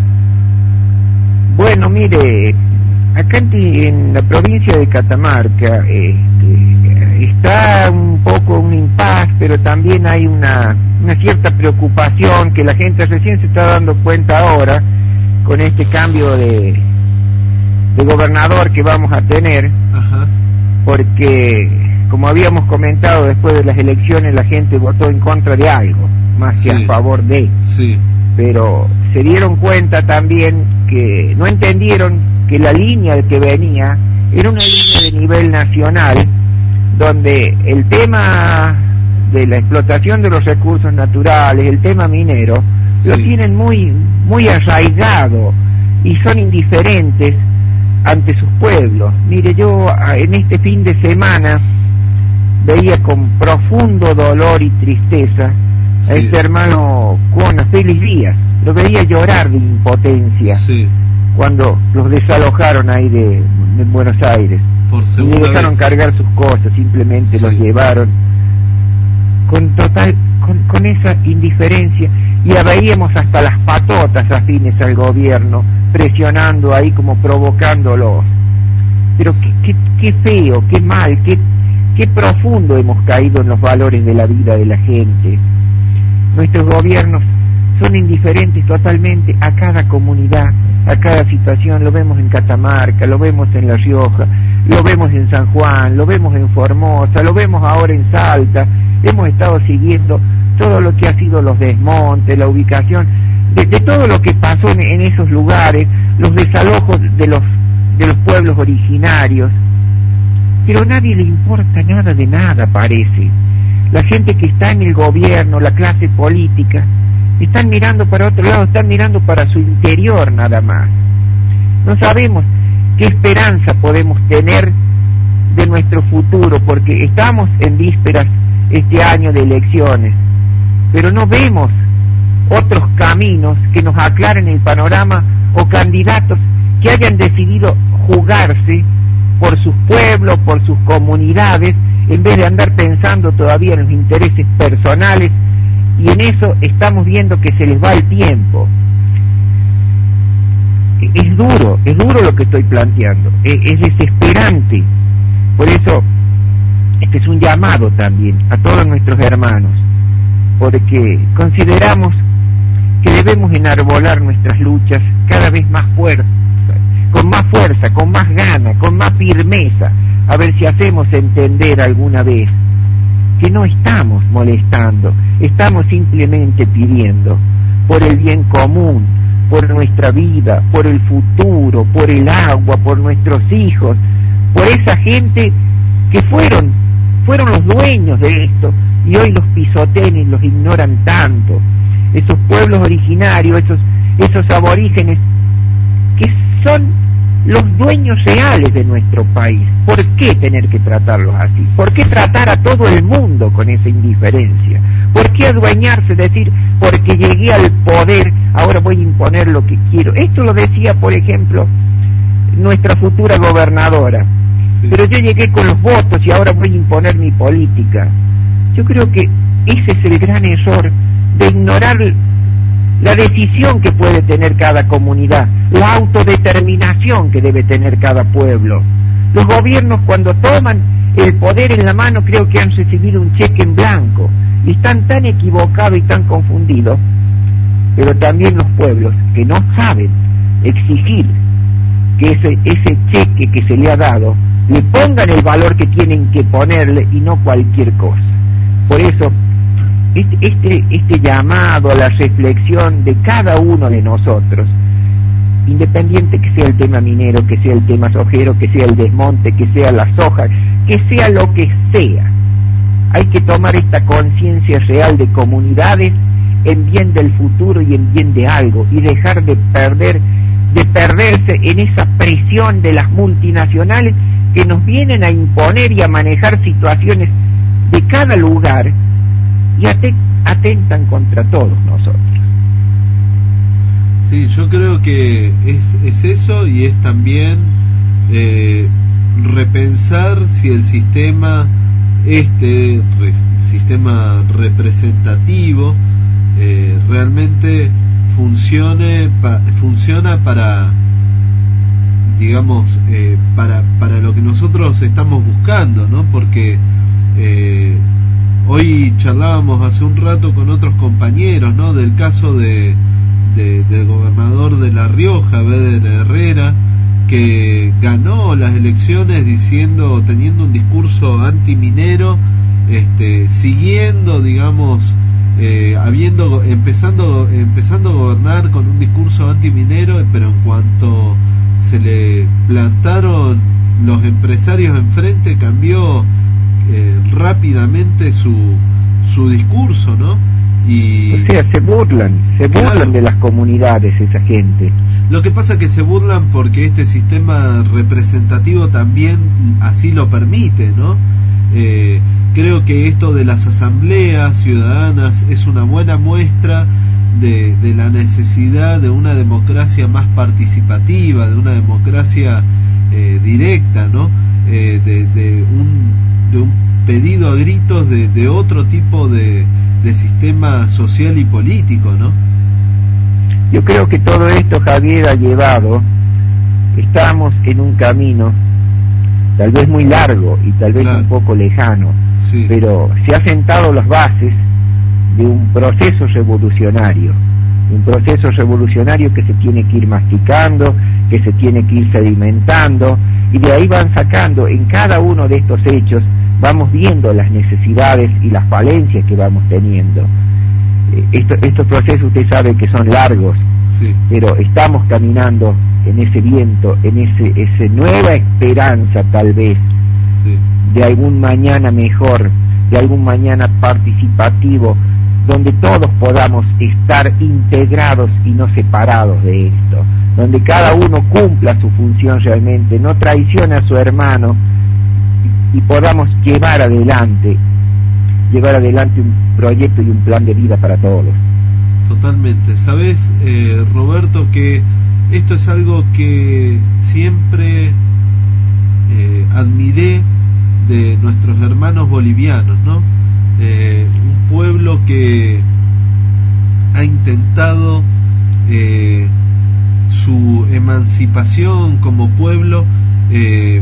D: Bueno, mire, acá en, en la provincia de Catamarca este, está un poco un impas, pero también hay una, una cierta preocupación que la gente recién se está dando cuenta ahora con este cambio de, de gobernador que vamos a tener. Ajá. Porque, como habíamos comentado, después de las elecciones la gente votó en contra de algo, más sí. que a favor de. Sí. Pero se dieron cuenta también que no entendieron que la línea que venía era una línea de nivel nacional, donde el tema de la explotación de los recursos naturales, el tema minero, sí. lo tienen muy muy arraigado y son indiferentes ante sus pueblos. Mire, yo en este fin de semana veía con profundo dolor y tristeza sí. a este hermano Cuona, Félix Díaz. Lo veía llorar de impotencia sí. cuando los desalojaron ahí de, de Buenos Aires. Por y le dejaron vez. cargar sus cosas, simplemente sí. los llevaron con total, con, con esa indiferencia. Y ya veíamos hasta las patotas afines al gobierno, presionando ahí, como provocándolos. Pero qué, qué, qué feo, qué mal, qué, qué profundo hemos caído en los valores de la vida de la gente. Nuestros gobiernos son indiferentes totalmente a cada comunidad, a cada situación. Lo vemos en Catamarca, lo vemos en La Rioja, lo vemos en San Juan, lo vemos en Formosa, lo vemos ahora en Salta. Hemos estado siguiendo todo lo que ha sido los desmontes, la ubicación de, de todo lo que pasó en, en esos lugares, los desalojos de los de los pueblos originarios. Pero a nadie le importa nada de nada, parece. La gente que está en el gobierno, la clase política, están mirando para otro lado, están mirando para su interior nada más. No sabemos qué esperanza podemos tener de nuestro futuro, porque estamos en vísperas este año de elecciones, pero no vemos otros caminos que nos aclaren el panorama, o candidatos que hayan decidido jugarse por sus pueblos, por sus comunidades, en vez de andar pensando todavía en los intereses personales. Y en eso estamos viendo que se les va el tiempo. Es duro, es duro lo que estoy planteando, es, es desesperante. Por eso este es un llamado también a todos nuestros hermanos, porque consideramos que debemos enarbolar nuestras luchas cada vez más fuerza, con más fuerza, con más gana, con más firmeza, a ver si hacemos entender alguna vez que no estamos molestando, estamos simplemente pidiendo por el bien común, por nuestra vida, por el futuro, por el agua, por nuestros hijos, por esa gente que fueron, fueron los dueños de esto y hoy los pisotean y los ignoran tanto. Esos pueblos originarios, esos, esos aborígenes que son
N: los dueños reales de nuestro país. ¿Por qué tener que tratarlos así? ¿Por qué tratar a todo el mundo con esa indiferencia? ¿Por qué adueñarse, decir, porque llegué al poder, ahora voy a imponer lo que quiero? Esto lo decía, por ejemplo, nuestra futura gobernadora. Sí. Pero yo llegué con los votos y ahora voy a imponer mi política. Yo creo que ese es el gran error de ignorar la decisión que puede tener cada comunidad, la autodeterminación que debe tener cada pueblo. Los gobiernos, cuando toman el poder en la mano, creo que han recibido un cheque en blanco y están tan equivocados y tan confundidos. Pero también los pueblos que no saben exigir que ese, ese cheque que se le ha dado le pongan el valor que tienen que ponerle y no cualquier cosa. Por eso Este, este, este llamado a la reflexión de cada uno de nosotros, independiente que sea el tema minero, que sea el tema sojero, que sea el desmonte, que sea la soja, que sea lo que sea, hay que tomar esta conciencia real de comunidades en bien del futuro y en bien de algo, y dejar de perder, de perderse en esa presión de las multinacionales que nos vienen a imponer y a manejar situaciones de cada lugar y atentan contra todos nosotros.
C: Sí, yo creo que es, es eso, y es también eh, repensar si el sistema, este re, sistema representativo, eh, realmente funcione pa, funciona para, digamos, eh, para, para lo que nosotros estamos buscando, ¿no? Porque eh, hoy charlábamos hace un rato con otros compañeros, ¿no?, del caso de, de del gobernador de La Rioja, Beder Herrera, que ganó las elecciones diciendo, teniendo un discurso antiminero, este, siguiendo, digamos, eh, habiendo empezando empezando a gobernar con un discurso antiminero, pero en cuanto se le plantaron los empresarios enfrente, cambió Eh, rápidamente su su discurso, ¿no? Y
N: o sea, se burlan, se burlan claro. de las comunidades esa gente.
C: Lo que pasa es que se burlan porque este sistema representativo también así lo permite, ¿no? Eh, creo que esto de las asambleas ciudadanas es una buena muestra de, de la necesidad de una democracia más participativa, de una democracia eh, directa, ¿no? Eh, de, de un de un pedido a gritos de, de otro tipo de, de sistema social y político, ¿no?
N: Yo creo que todo esto, Javier, ha llevado, estamos en un camino tal vez muy largo y tal vez claro. un poco lejano, sí. pero se han sentado las bases de un proceso revolucionario, un proceso revolucionario que se tiene que ir masticando, que se tiene que ir sedimentando, y de ahí van sacando, en cada uno de estos hechos vamos viendo las necesidades y las falencias que vamos teniendo. Eh, esto, estos procesos usted sabe que son largos, sí. pero estamos caminando en ese viento, en ese, ese nueva esperanza tal vez, sí. de algún mañana mejor, de algún mañana participativo, donde todos podamos estar integrados y no separados de esto, donde cada uno cumpla su función realmente, no traicione a su hermano, y, y podamos llevar adelante, llevar adelante un proyecto y un plan de vida para todos.
C: Totalmente. Sabes, eh, Roberto, que esto es algo que siempre eh, admiré de nuestros hermanos bolivianos, ¿no? Eh, un pueblo que ha intentado eh, su emancipación como pueblo, eh,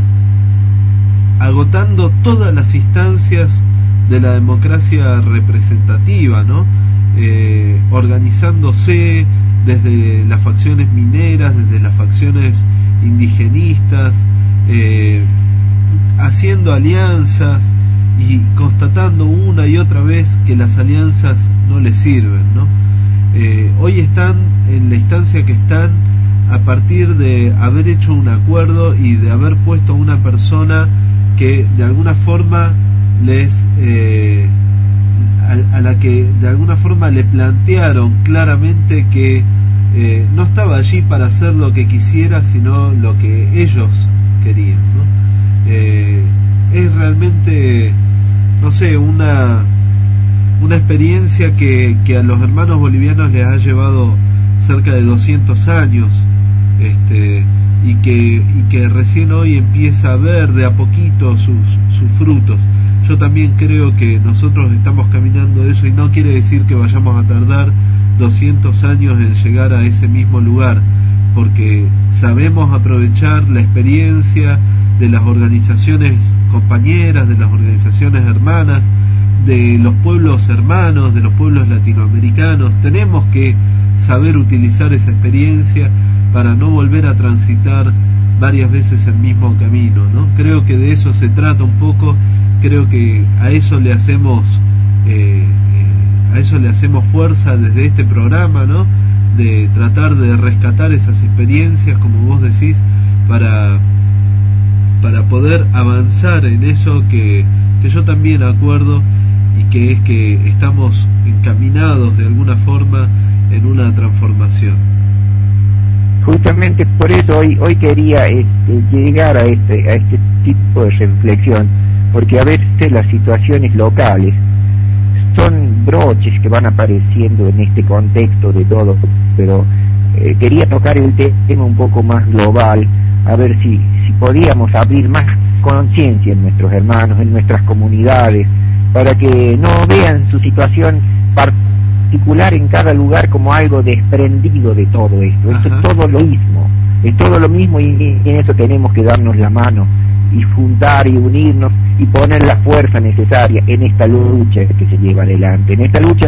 C: agotando todas las instancias de la democracia representativa, ¿no? Eh, organizándose desde las facciones mineras, desde las facciones indigenistas, eh, haciendo alianzas y constatando una y otra vez que las alianzas no les sirven, ¿no? Eh, hoy están en la instancia que están a partir de haber hecho un acuerdo y de haber puesto a una persona que de alguna forma les eh, a, a la que de alguna forma le plantearon claramente que eh, no estaba allí para hacer lo que quisiera, sino lo que ellos querían, ¿no? Eh, es realmente, no sé, una una experiencia que, que a los hermanos bolivianos les ha llevado cerca de doscientos años, este, y que y que recién hoy empieza a ver de a poquito sus sus frutos. Yo también creo que nosotros estamos caminando eso, y no quiere decir que vayamos a tardar doscientos años en llegar a ese mismo lugar, porque sabemos aprovechar la experiencia de las organizaciones compañeras, de las organizaciones hermanas, de los pueblos hermanos, de los pueblos latinoamericanos. Tenemos que saber utilizar esa experiencia para no volver a transitar varias veces el mismo camino, ¿no? Creo que de eso se trata un poco. Creo que a eso le hacemos eh, eh, a eso le hacemos fuerza desde este programa, ¿no? De tratar de rescatar esas experiencias, como vos decís, para para poder avanzar en eso que, que yo también acuerdo, y que es que estamos encaminados de alguna forma en una transformación.
N: Justamente por eso hoy hoy quería este, llegar a este a este tipo de reflexión, porque a veces las situaciones locales son broches que van apareciendo en este contexto de todo, pero eh, quería tocar el tema un poco más global, a ver si si podíamos abrir más conciencia en nuestros hermanos, en nuestras comunidades, para que no vean su situación particular en cada lugar como algo desprendido de todo esto. Esto es todo lo mismo, es todo lo mismo, y en eso tenemos que darnos la mano y juntar y unirnos y poner la fuerza necesaria en esta lucha que se lleva adelante, en esta lucha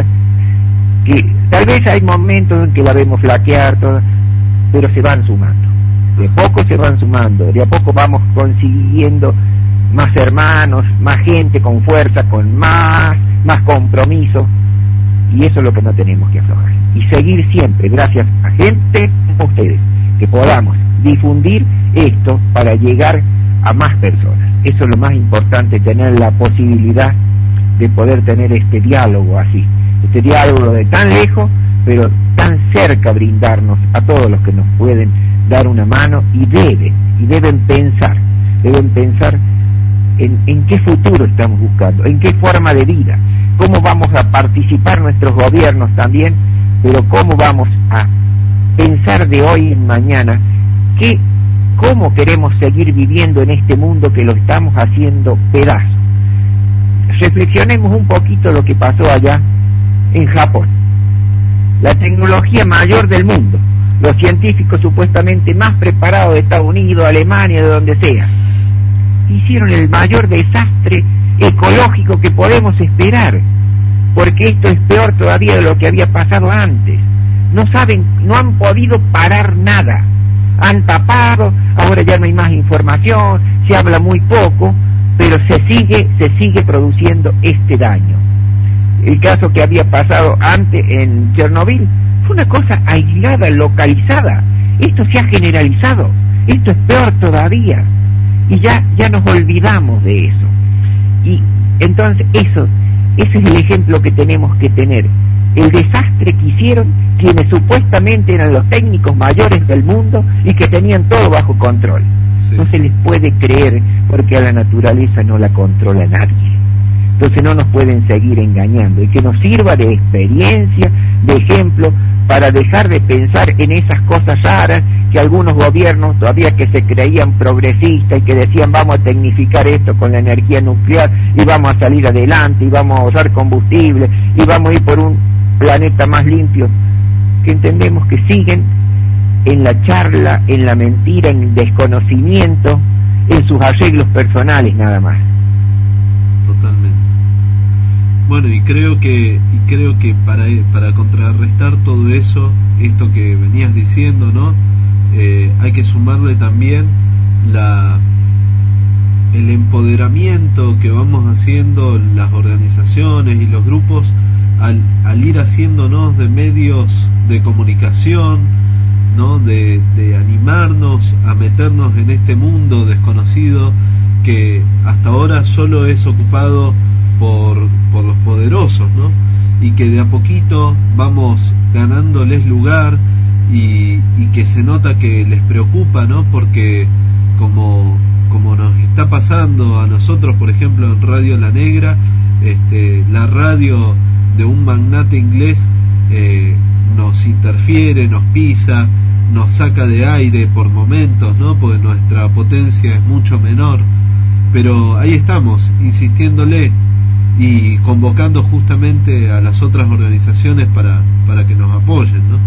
N: que tal vez hay momentos en que la vemos flaquear toda, pero se van sumando, de a poco se van sumando, de a poco vamos consiguiendo más hermanos, más gente con fuerza, con más, más compromiso, y eso es lo que no tenemos que aflojar, y seguir siempre, gracias a gente como ustedes, que podamos difundir esto para llegar a más personas. Eso es lo más importante, tener la posibilidad de poder tener este diálogo así, este diálogo de tan lejos, pero tan cerca, brindarnos a todos los que nos pueden dar una mano, y deben, y deben pensar, deben pensar en, en qué futuro estamos buscando, en qué forma de vida, cómo vamos a participar nuestros gobiernos también, pero cómo vamos a pensar de hoy en mañana, qué, cómo queremos seguir viviendo en este mundo que lo estamos haciendo pedazos. Reflexionemos un poquito lo que pasó allá en Japón, la tecnología mayor del mundo, los científicos supuestamente más preparados de Estados Unidos, Alemania, de donde sea, hicieron el mayor desastre ecológico que podemos esperar, porque esto es peor todavía de lo que había pasado antes. No saben, no han podido parar nada, han tapado, ahora ya no hay más información, se habla muy poco, pero se sigue, se sigue produciendo este daño. El caso que había pasado antes en Chernobyl fue una cosa aislada, localizada. Esto se ha generalizado, esto es peor todavía, y ya, ya nos olvidamos de eso. Y entonces eso, ese es el ejemplo que tenemos que tener. El desastre que hicieron quienes supuestamente eran los técnicos mayores del mundo y que tenían todo bajo control. Sí. No se les puede creer, porque a la naturaleza no la controla nadie. Entonces no nos pueden seguir engañando, y que nos sirva de experiencia, de ejemplo, para dejar de pensar en esas cosas raras que algunos gobiernos todavía que se creían progresistas y que decían vamos a tecnificar esto con la energía nuclear y vamos a salir adelante y vamos a ahorrar combustible y vamos a ir por un planeta más limpio, que entendemos que siguen en la charla, en la mentira, en el desconocimiento, en sus arreglos personales nada más.
C: Totalmente. Bueno, y creo que y creo que para para contrarrestar todo eso, esto que venías diciendo, ¿no? Eh, hay que sumarle también la el empoderamiento que vamos haciendo las organizaciones y los grupos al, al ir haciéndonos de medios de comunicación, ¿no? De, de animarnos a meternos en este mundo desconocido que hasta ahora solo es ocupado por, por los poderosos, ¿no? Y que de a poquito vamos ganándoles lugar, y, y que se nota que les preocupa, ¿no? Porque está pasando a nosotros, por ejemplo, en Radio La Negra, este, la radio de un magnate inglés eh, nos interfiere, nos pisa, nos saca de aire por momentos, ¿no? Porque nuestra potencia es mucho menor, pero ahí estamos, insistiéndole y convocando justamente a las otras organizaciones para, para que nos apoyen, ¿no?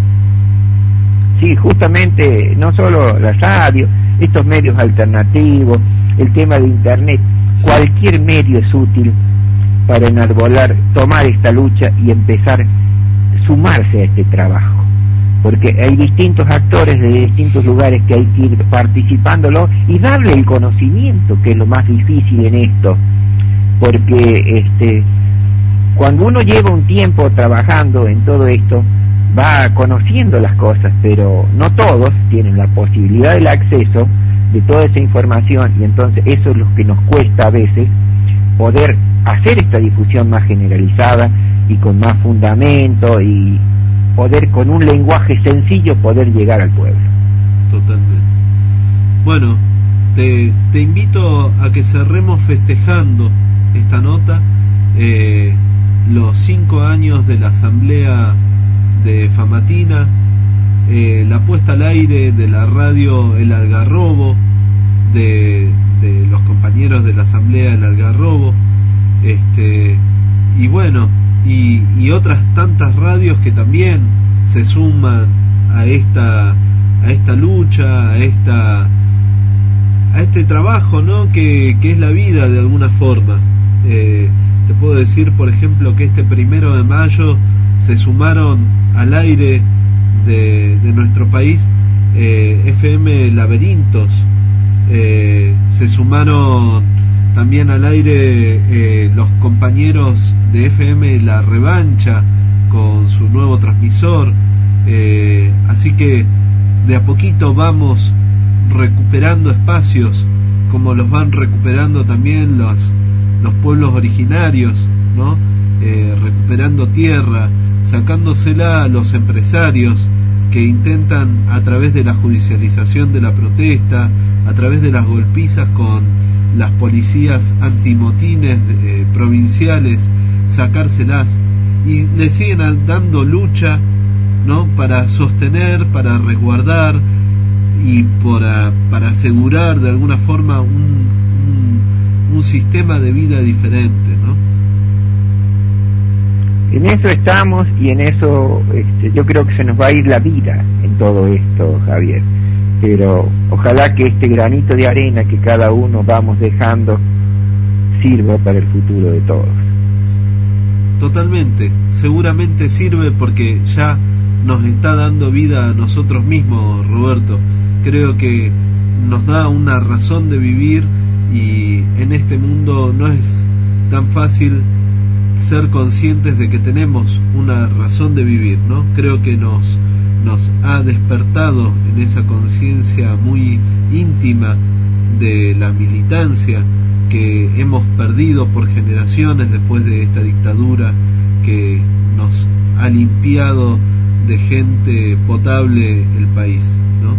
N: Sí, justamente, no solo la radio, estos medios alternativos, el tema de internet, cualquier medio es útil para enarbolar, tomar esta lucha y empezar a sumarse a este trabajo, porque hay distintos actores de distintos lugares que hay que ir participándolo y darle el conocimiento, que es lo más difícil en esto, porque este cuando uno lleva un tiempo trabajando en todo esto va conociendo las cosas, pero no todos tienen la posibilidad del acceso de toda esa información, y entonces eso es lo que nos cuesta a veces poder hacer esta difusión más generalizada y con más fundamento, y poder con un lenguaje sencillo poder llegar al pueblo.
C: Totalmente. Bueno, te, te invito a que cerremos festejando esta nota, eh, los cinco años de la asamblea de Famatina, eh, la puesta al aire de la radio El Algarrobo, de, de los compañeros de la asamblea El Algarrobo, este, y bueno, y, y otras tantas radios que también se suman a esta a esta lucha, a esta a este trabajo, ¿no? que, que es la vida de alguna forma. Eh, te puedo decir, por ejemplo, que este primero de mayo se sumaron al aire de, de nuestro país eh, F M Laberintos, eh, se sumaron también al aire eh, los compañeros de F M La Revancha con su nuevo transmisor, eh, así que de a poquito vamos recuperando espacios, como los van recuperando también los los pueblos originarios, ¿no? Eh, recuperando tierra, sacándosela a los empresarios que intentan, a través de la judicialización de la protesta, a través de las golpizas con las policías antimotines eh, provinciales, sacárselas, y le siguen dando lucha, ¿no? Para sostener, para resguardar y para, para asegurar de alguna forma un, un, un sistema de vida diferente, ¿no?
N: En eso estamos, y en eso este, yo creo que se nos va a ir la vida en todo esto, Javier, pero ojalá que este granito de arena que cada uno vamos dejando sirva para el futuro de todos.
C: Totalmente, seguramente sirve, porque ya nos está dando vida a nosotros mismos, Roberto. Creo que nos da una razón de vivir, y en este mundo no es tan fácil ser conscientes de que tenemos una razón de vivir, ¿no? Creo que nos nos ha despertado en esa conciencia muy íntima de la militancia que hemos perdido por generaciones después de esta dictadura que nos ha limpiado de gente potable el país, ¿no?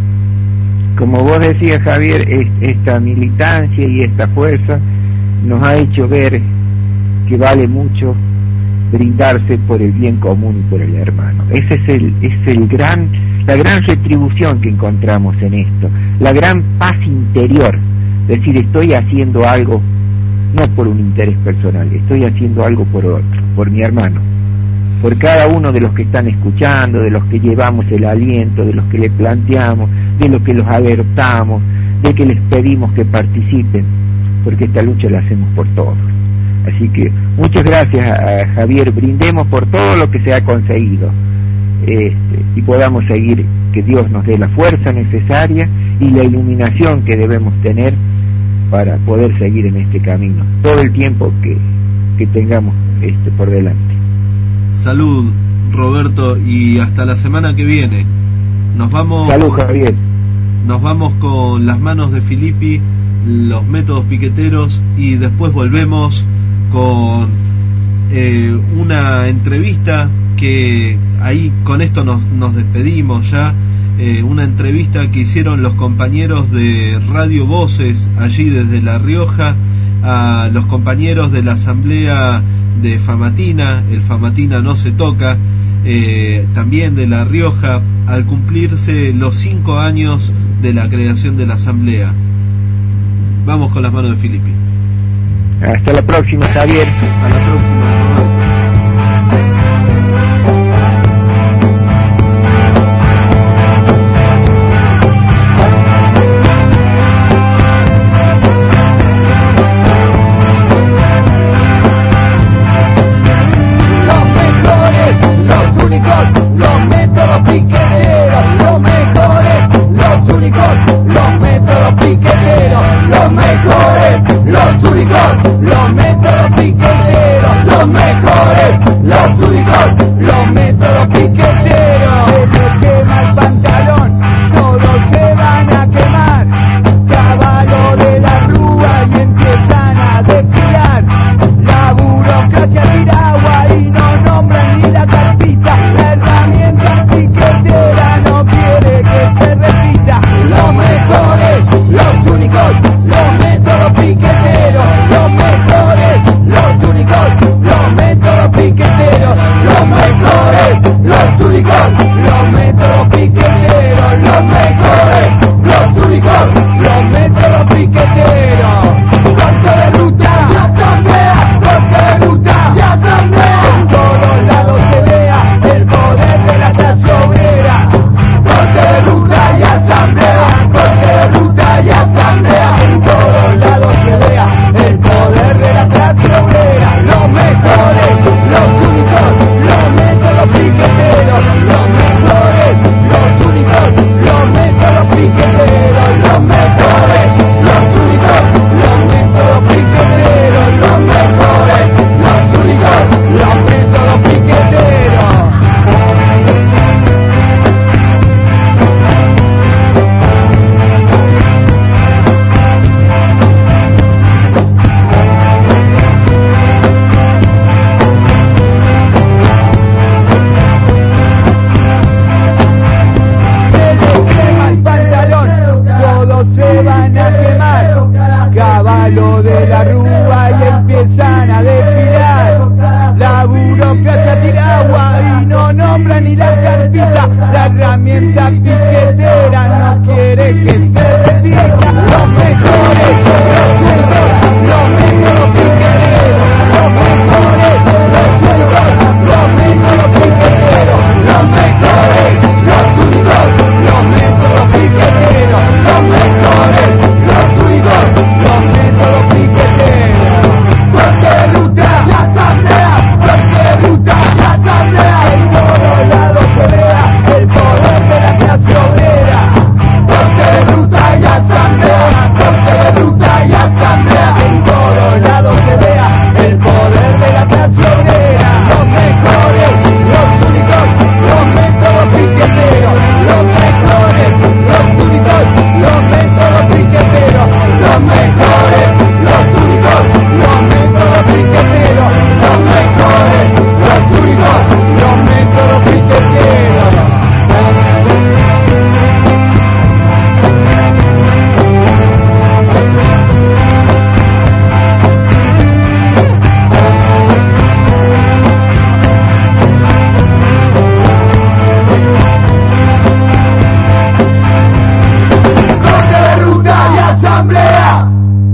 N: Como vos decías, Javier, esta militancia y esta fuerza nos ha hecho ver que vale mucho brindarse por el bien común y por el hermano. Ese es el es el gran la gran retribución que encontramos en esto, la gran paz interior, decir, estoy haciendo algo no por un interés personal, estoy haciendo algo por otro, por mi hermano, por cada uno de los que están escuchando, de los que llevamos el aliento, de los que le planteamos, de los que los alertamos, de que les pedimos que participen, porque esta lucha la hacemos por todos. Así que muchas gracias a Javier, brindemos por todo lo que se ha conseguido, este, y podamos seguir, que Dios nos dé la fuerza necesaria y la iluminación que debemos tener para poder seguir en este camino todo el tiempo que, que tengamos este por delante.
C: Salud, Roberto, y hasta la semana que viene. Nos vamos.
N: Salud, Javier.
C: Nos vamos con Las Manos de Filippi, Los Métodos Piqueteros, y después volvemos con eh, una entrevista que ahí con esto nos, nos despedimos ya, eh, una entrevista que hicieron los compañeros de Radio Voces allí desde La Rioja a los compañeros de la asamblea de Famatina, el Famatina no se toca, eh, también de La Rioja, al cumplirse los cinco años de la creación de la asamblea. Vamos con las manos de Filippi.
N: Hasta la próxima, Javier.
C: A la próxima, Roberto.
O: Los métodos piqueteros, los mejores, los únicos, los métodos piqueteros, los mejores, los únicos, los métodos piqueteros, los mejores, los únicos, los métodos piqueteros. Se les quema el pantalón, todos se van a quemar, caballo de la rúa y empiezan a desfilar. La burocracia tira agua y no nombran ni la carpita. La herramienta piquetera no quiere que se repita. Los mejores, los únicos, los métodos piqueteros. Los mejores, los únicos, los métodos piqueteros. Los mejores, los únicos, los métodos piqueteros. Los mejores, los únicos, los métodos piqueteros. Corte de ruta, ya asamblea, corte de ruta, ya asamblea. En todos lados se vea el poder de la clase obrera. Corte de ruta y asamblea, corte de ruta y asamblea. En todos lados se vea el poder de la clase obrera. Los mejores, los únicos, los métodos piqueteros. Los mejores, los únicos, los métodos piqueteros. Los mejores, los únicos, los métodos piqueteros. Los mejores, los únicos, los métodos piqueteros. Se van a quemar, caballo de la rúa y empiezan a desfilar. La burocracia tira agua y no nombra ni la carpita. La herramienta piquetera no quiere que se repita. Los mejores, los únicos, los métodos piqueteros. Los mejores, los únicos, los métodos piqueteros. Los mejores, los únicos, los métodos piqueteros. Los mejores, los únicos, los métodos piqueteros. Corte de ruta, la asamblea, corte de ruta, la asamblea. En todos lados se vea el poder de la clase obrera. Corte de ruta y asamblea, corte de ruta y asamblea. En todos lados se vea el poder de la clase obrera. Los mejores, los únicos, los métodos piqueteros. Los mejores, los únicos, los métodos piqueteros. Los mejores, los únicos, los métodos piqueteros. Los mejores, los únicos, los métodos piqueteros. Corte de ruta y asamblea.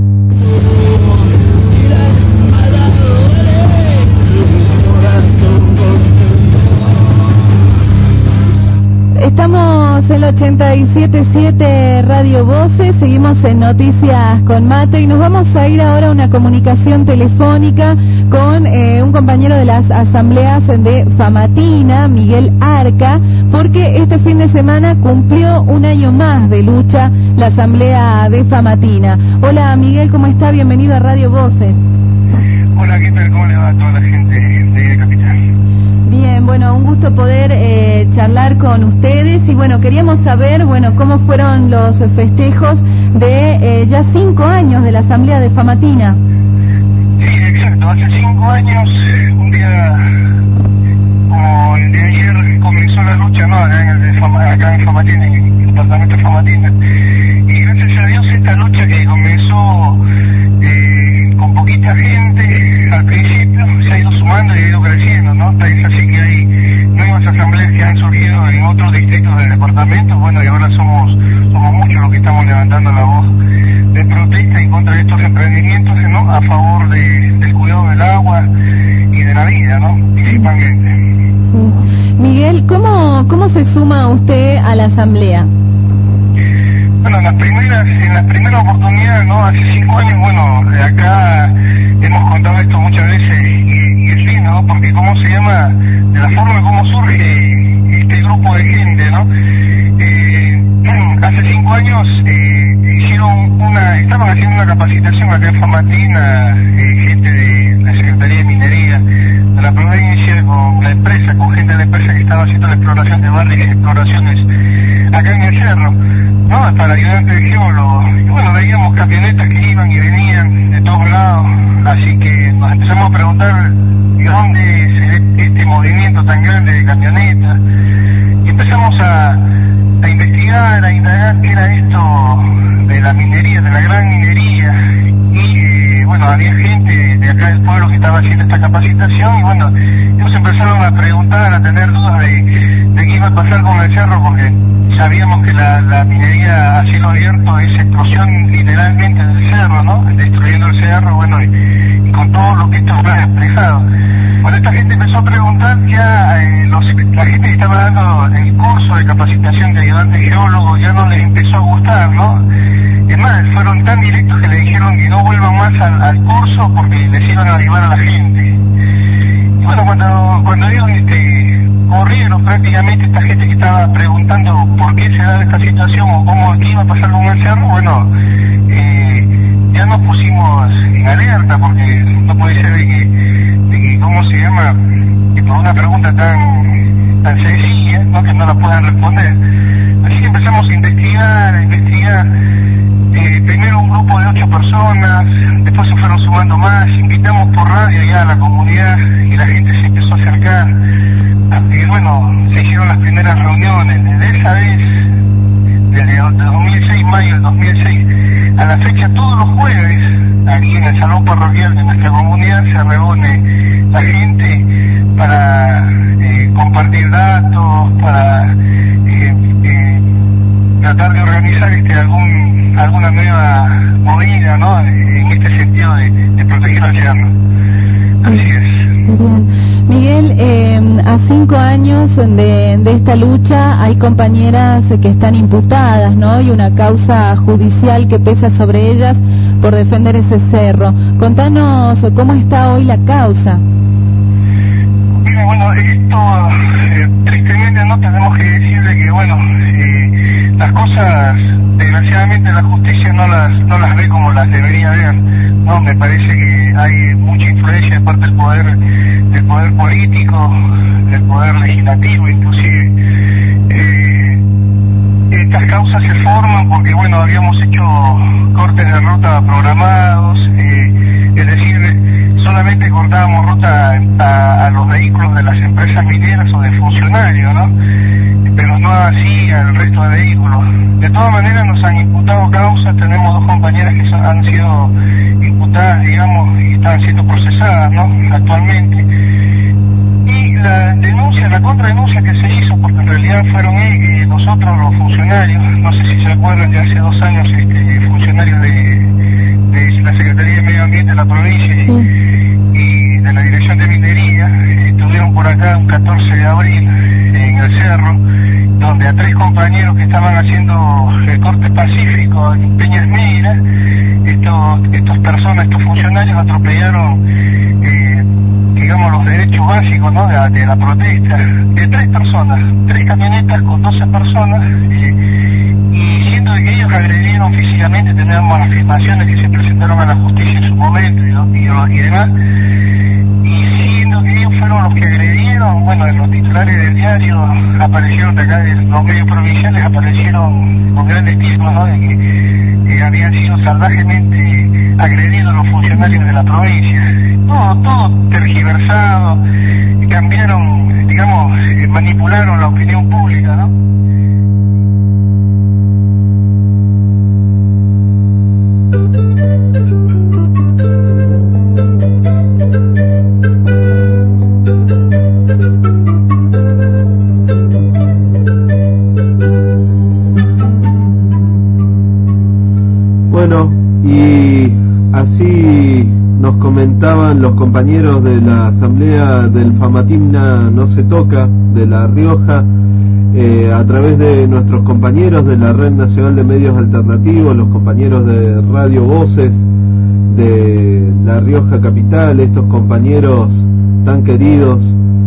I: Estamos en el ochenta y siete punto siete Radio Voces, seguimos en Noticias con Mate y nos vamos a ir ahora a una comunicación telefónica con eh, un compañero de las asambleas de Famatina, Miguel Arca, porque este fin de semana cumplió un año más de lucha la asamblea de Famatina. Hola Miguel, ¿cómo está? Bienvenido a Radio Voces.
P: Hola, ¿qué tal? ¿Cómo le va a toda la gente de Capital?
I: Bien, bueno, un gusto poder eh, charlar con ustedes y bueno, queríamos saber, bueno, cómo fueron los festejos de eh, ya cinco años de la Asamblea de Famatina.
P: Sí, exacto, hace cinco años, un día como como el de ayer comenzó la lucha, ¿no? Acá en, el, acá en Famatín, en el departamento de Famatín. Y gracias a Dios esta lucha que comenzó eh, con poquita gente al principio, se ha ido sumando y ha ido creciendo, ¿no? Es así que hay nuevas asambleas que han surgido en otros distritos del departamento, bueno, y ahora somos somos muchos los que estamos levantando la voz de protesta en contra de estos emprendimientos, ¿no? A favor de, del cuidado del agua y de la vida, ¿no? Principalmente.
I: Sí. Miguel, ¿cómo, cómo se suma usted a la asamblea?
P: Bueno, en las primeras, en la primera oportunidad, ¿no? Hace cinco años, bueno, acá hemos contado esto muchas veces y, y es lindo, ¿no? Porque cómo se llama, de la forma como surge este grupo de gente, ¿no? Eh, hace cinco años eh, hicieron una, estaban haciendo una capacitación acá en Famatina, eh, gente de la Secretaría de Minería de la provincia, con la empresa, con gente de la empresa que estaba haciendo la exploración de barrios y exploraciones acá en el cerro, ¿no? Para ayudantes de geólogos. Y bueno, veíamos camionetas que iban y venían de todos lados, así que nos empezamos a preguntar de dónde se ve este movimiento tan grande de camionetas, y empezamos a, a investigar, a indagar qué era esto de la minería, de la gran minería, y eh, bueno, había gente de acá del pueblo que estaba haciendo esta capacitación, y bueno, ellos empezaron a preguntar, a tener dudas de, de qué iba a pasar con el cerro, porque sabíamos que la, la minería a cielo abierto es explosión literalmente del cerro, ¿no? Destruyendo el cerro, bueno, y, y con todo lo que esto ha expresado. Bueno, esta gente empezó a preguntar, ya eh, los, la gente que estaba dando el curso de capacitación de ayudantes geólogos ya no les empezó a gustar, ¿no? Es más, fueron tan directos que le dijeron que no vuelvan más al, al curso porque les iban a llevar a la gente. Y bueno, cuando, cuando ellos este, corrieron prácticamente esta gente que estaba preguntando por qué se daba esta situación o cómo qué iba a pasar con el cerro, bueno, eh, ya nos pusimos en alerta porque no puede ser de que, de que ¿cómo se llama? Que por una pregunta tan, tan sencilla, ¿no? Que no la puedan responder. Así que empezamos a investigar, a investigar. Eh, primero un grupo de ocho personas, después se fueron sumando más, invitamos por radio ya a la comunidad y la gente se empezó a acercar. Y bueno, se hicieron las primeras reuniones. Desde esa vez, desde el dos mil seis, mayo del dos mil seis, a la fecha todos los jueves, aquí en el salón parroquial de nuestra comunidad, se reúne la gente para eh, compartir datos, para eh, eh, tratar de organizar este algún alguna nueva movida, ¿no? En este sentido de, de proteger al cerro. Así es.
I: Bien. Miguel, eh, a cinco años de, de esta lucha hay compañeras que están imputadas, ¿no? Y una causa judicial que pesa sobre ellas por defender ese cerro. Contanos cómo está hoy la causa.
P: Mira, bueno, esto eh, tristemente no tenemos que decirle que, bueno, eh, las cosas, desgraciadamente la justicia no las no las ve como las debería ver, ¿no? Me parece que hay mucha influencia de parte del poder del poder político, del poder legislativo inclusive. Eh, estas causas se forman porque, bueno, habíamos hecho cortes de ruta programados, eh, es decir, solamente cortábamos ruta a, a los vehículos de las empresas mineras o de funcionarios, ¿no? Pero no así al resto de vehículos. De todas maneras nos han imputado causas, tenemos dos compañeras que son, han sido imputadas, digamos, y están siendo procesadas, ¿no? Actualmente. Y la denuncia, la contradenuncia que se hizo, porque en realidad fueron eh, nosotros los funcionarios, no sé si se acuerdan de hace dos años, este, funcionarios de, de la Secretaría de Medio Ambiente de la provincia sí. y, y de la Dirección de Minería, estuvieron por acá un catorce de abril en el cerro, donde a tres compañeros que estaban haciendo el corte pacífico en Peñas Negras, estos, estas personas, estos funcionarios atropellaron, eh, digamos, los derechos básicos, ¿no? de, de la protesta, de tres personas, tres camionetas con doce personas, eh, y siendo de que ellos agredieron físicamente, tenemos las afirmaciones que se presentaron a la justicia en su momento y, y, y demás, y siendo sino que ellos fueron los que agredieron. Bueno, en los titulares del diario aparecieron, de acá de los medios provinciales aparecieron con grandes títulos, ¿no?, de que, que habían sido salvajemente agredidos los funcionarios de la provincia. Todo, todo tergiversado, cambiaron, digamos, eh, manipularon la opinión pública, ¿no?
C: Bueno, y así nos comentaban los compañeros de la asamblea del Famatimna No Se Toca de La Rioja, eh, a través de nuestros compañeros de la Red Nacional de Medios Alternativos, los compañeros de Radio Voces de La Rioja Capital, estos compañeros tan queridos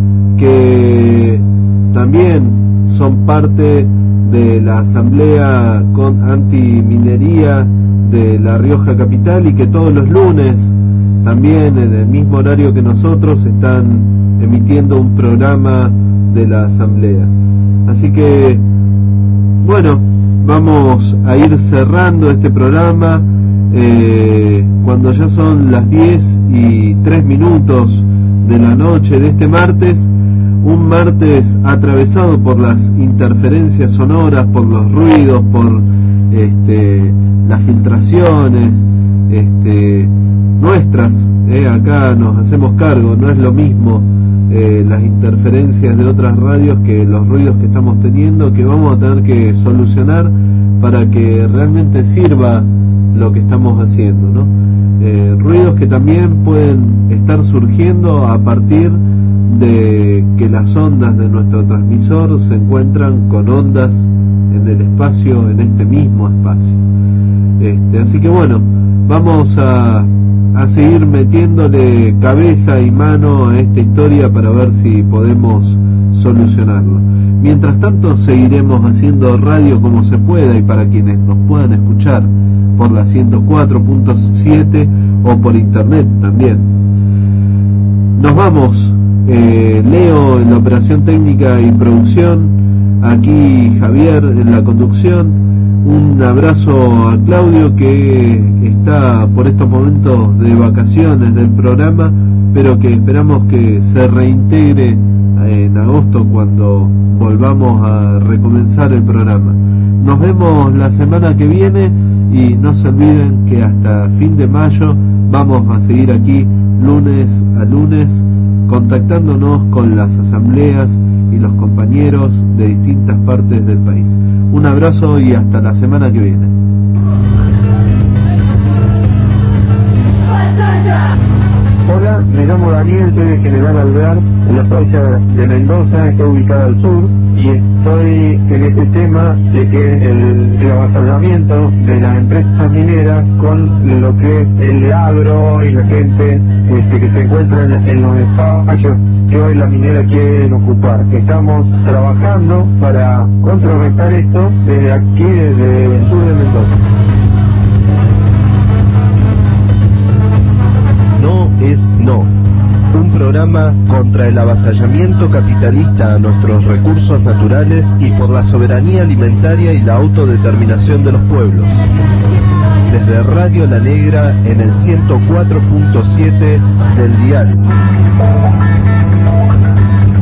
C: que también son parte de la asamblea con antiminería de La Rioja Capital y que todos los lunes, también en el mismo horario que nosotros, están emitiendo un programa de la asamblea. Así que, bueno, vamos a ir cerrando este programa eh, cuando ya son las diez y tres minutos de la noche de este martes, un martes atravesado por las interferencias sonoras, por los ruidos, por este, las filtraciones este, nuestras, eh, acá nos hacemos cargo, no es lo mismo eh, las interferencias de otras radios que los ruidos que estamos teniendo, que vamos a tener que solucionar para que realmente sirva lo que estamos haciendo, ¿no? Eh, ruidos que también pueden estar surgiendo a partir de que las ondas de nuestro transmisor se encuentran con ondas en el espacio, en este mismo espacio. Este, así que bueno, vamos a, a seguir metiéndole cabeza y mano a esta historia para ver si podemos solucionarlo. Mientras tanto seguiremos haciendo radio como se pueda, y para quienes nos puedan escuchar por la ciento cuatro punto siete o por internet también. Nos vamos, eh, Leo en la operación técnica y producción, aquí Javier en la conducción. Un abrazo a Claudio, que está por estos momentos de vacaciones del programa, pero que esperamos que se reintegre en agosto cuando volvamos a recomenzar el programa. Nos vemos la semana que viene y no se olviden que hasta fin de mayo vamos a seguir aquí lunes a lunes contactándonos con las asambleas y los compañeros de distintas partes del país. Un abrazo y hasta la semana que viene.
A: Hola, me llamo Daniel, soy de General Alvear, en la provincia de Mendoza, está ubicada al sur, y estoy en este tema de que el, el avasallamiento de las empresas mineras con lo que es el agro y la gente este, que se encuentra en, en los espacios que hoy la minera quiere ocupar. Estamos trabajando para contrarrestar esto desde aquí, desde el sur de Mendoza.
B: No es no. Un programa contra el avasallamiento capitalista a nuestros recursos naturales y por la soberanía alimentaria y la autodeterminación de los pueblos. Desde Radio La Negra en el ciento cuatro punto siete del dial.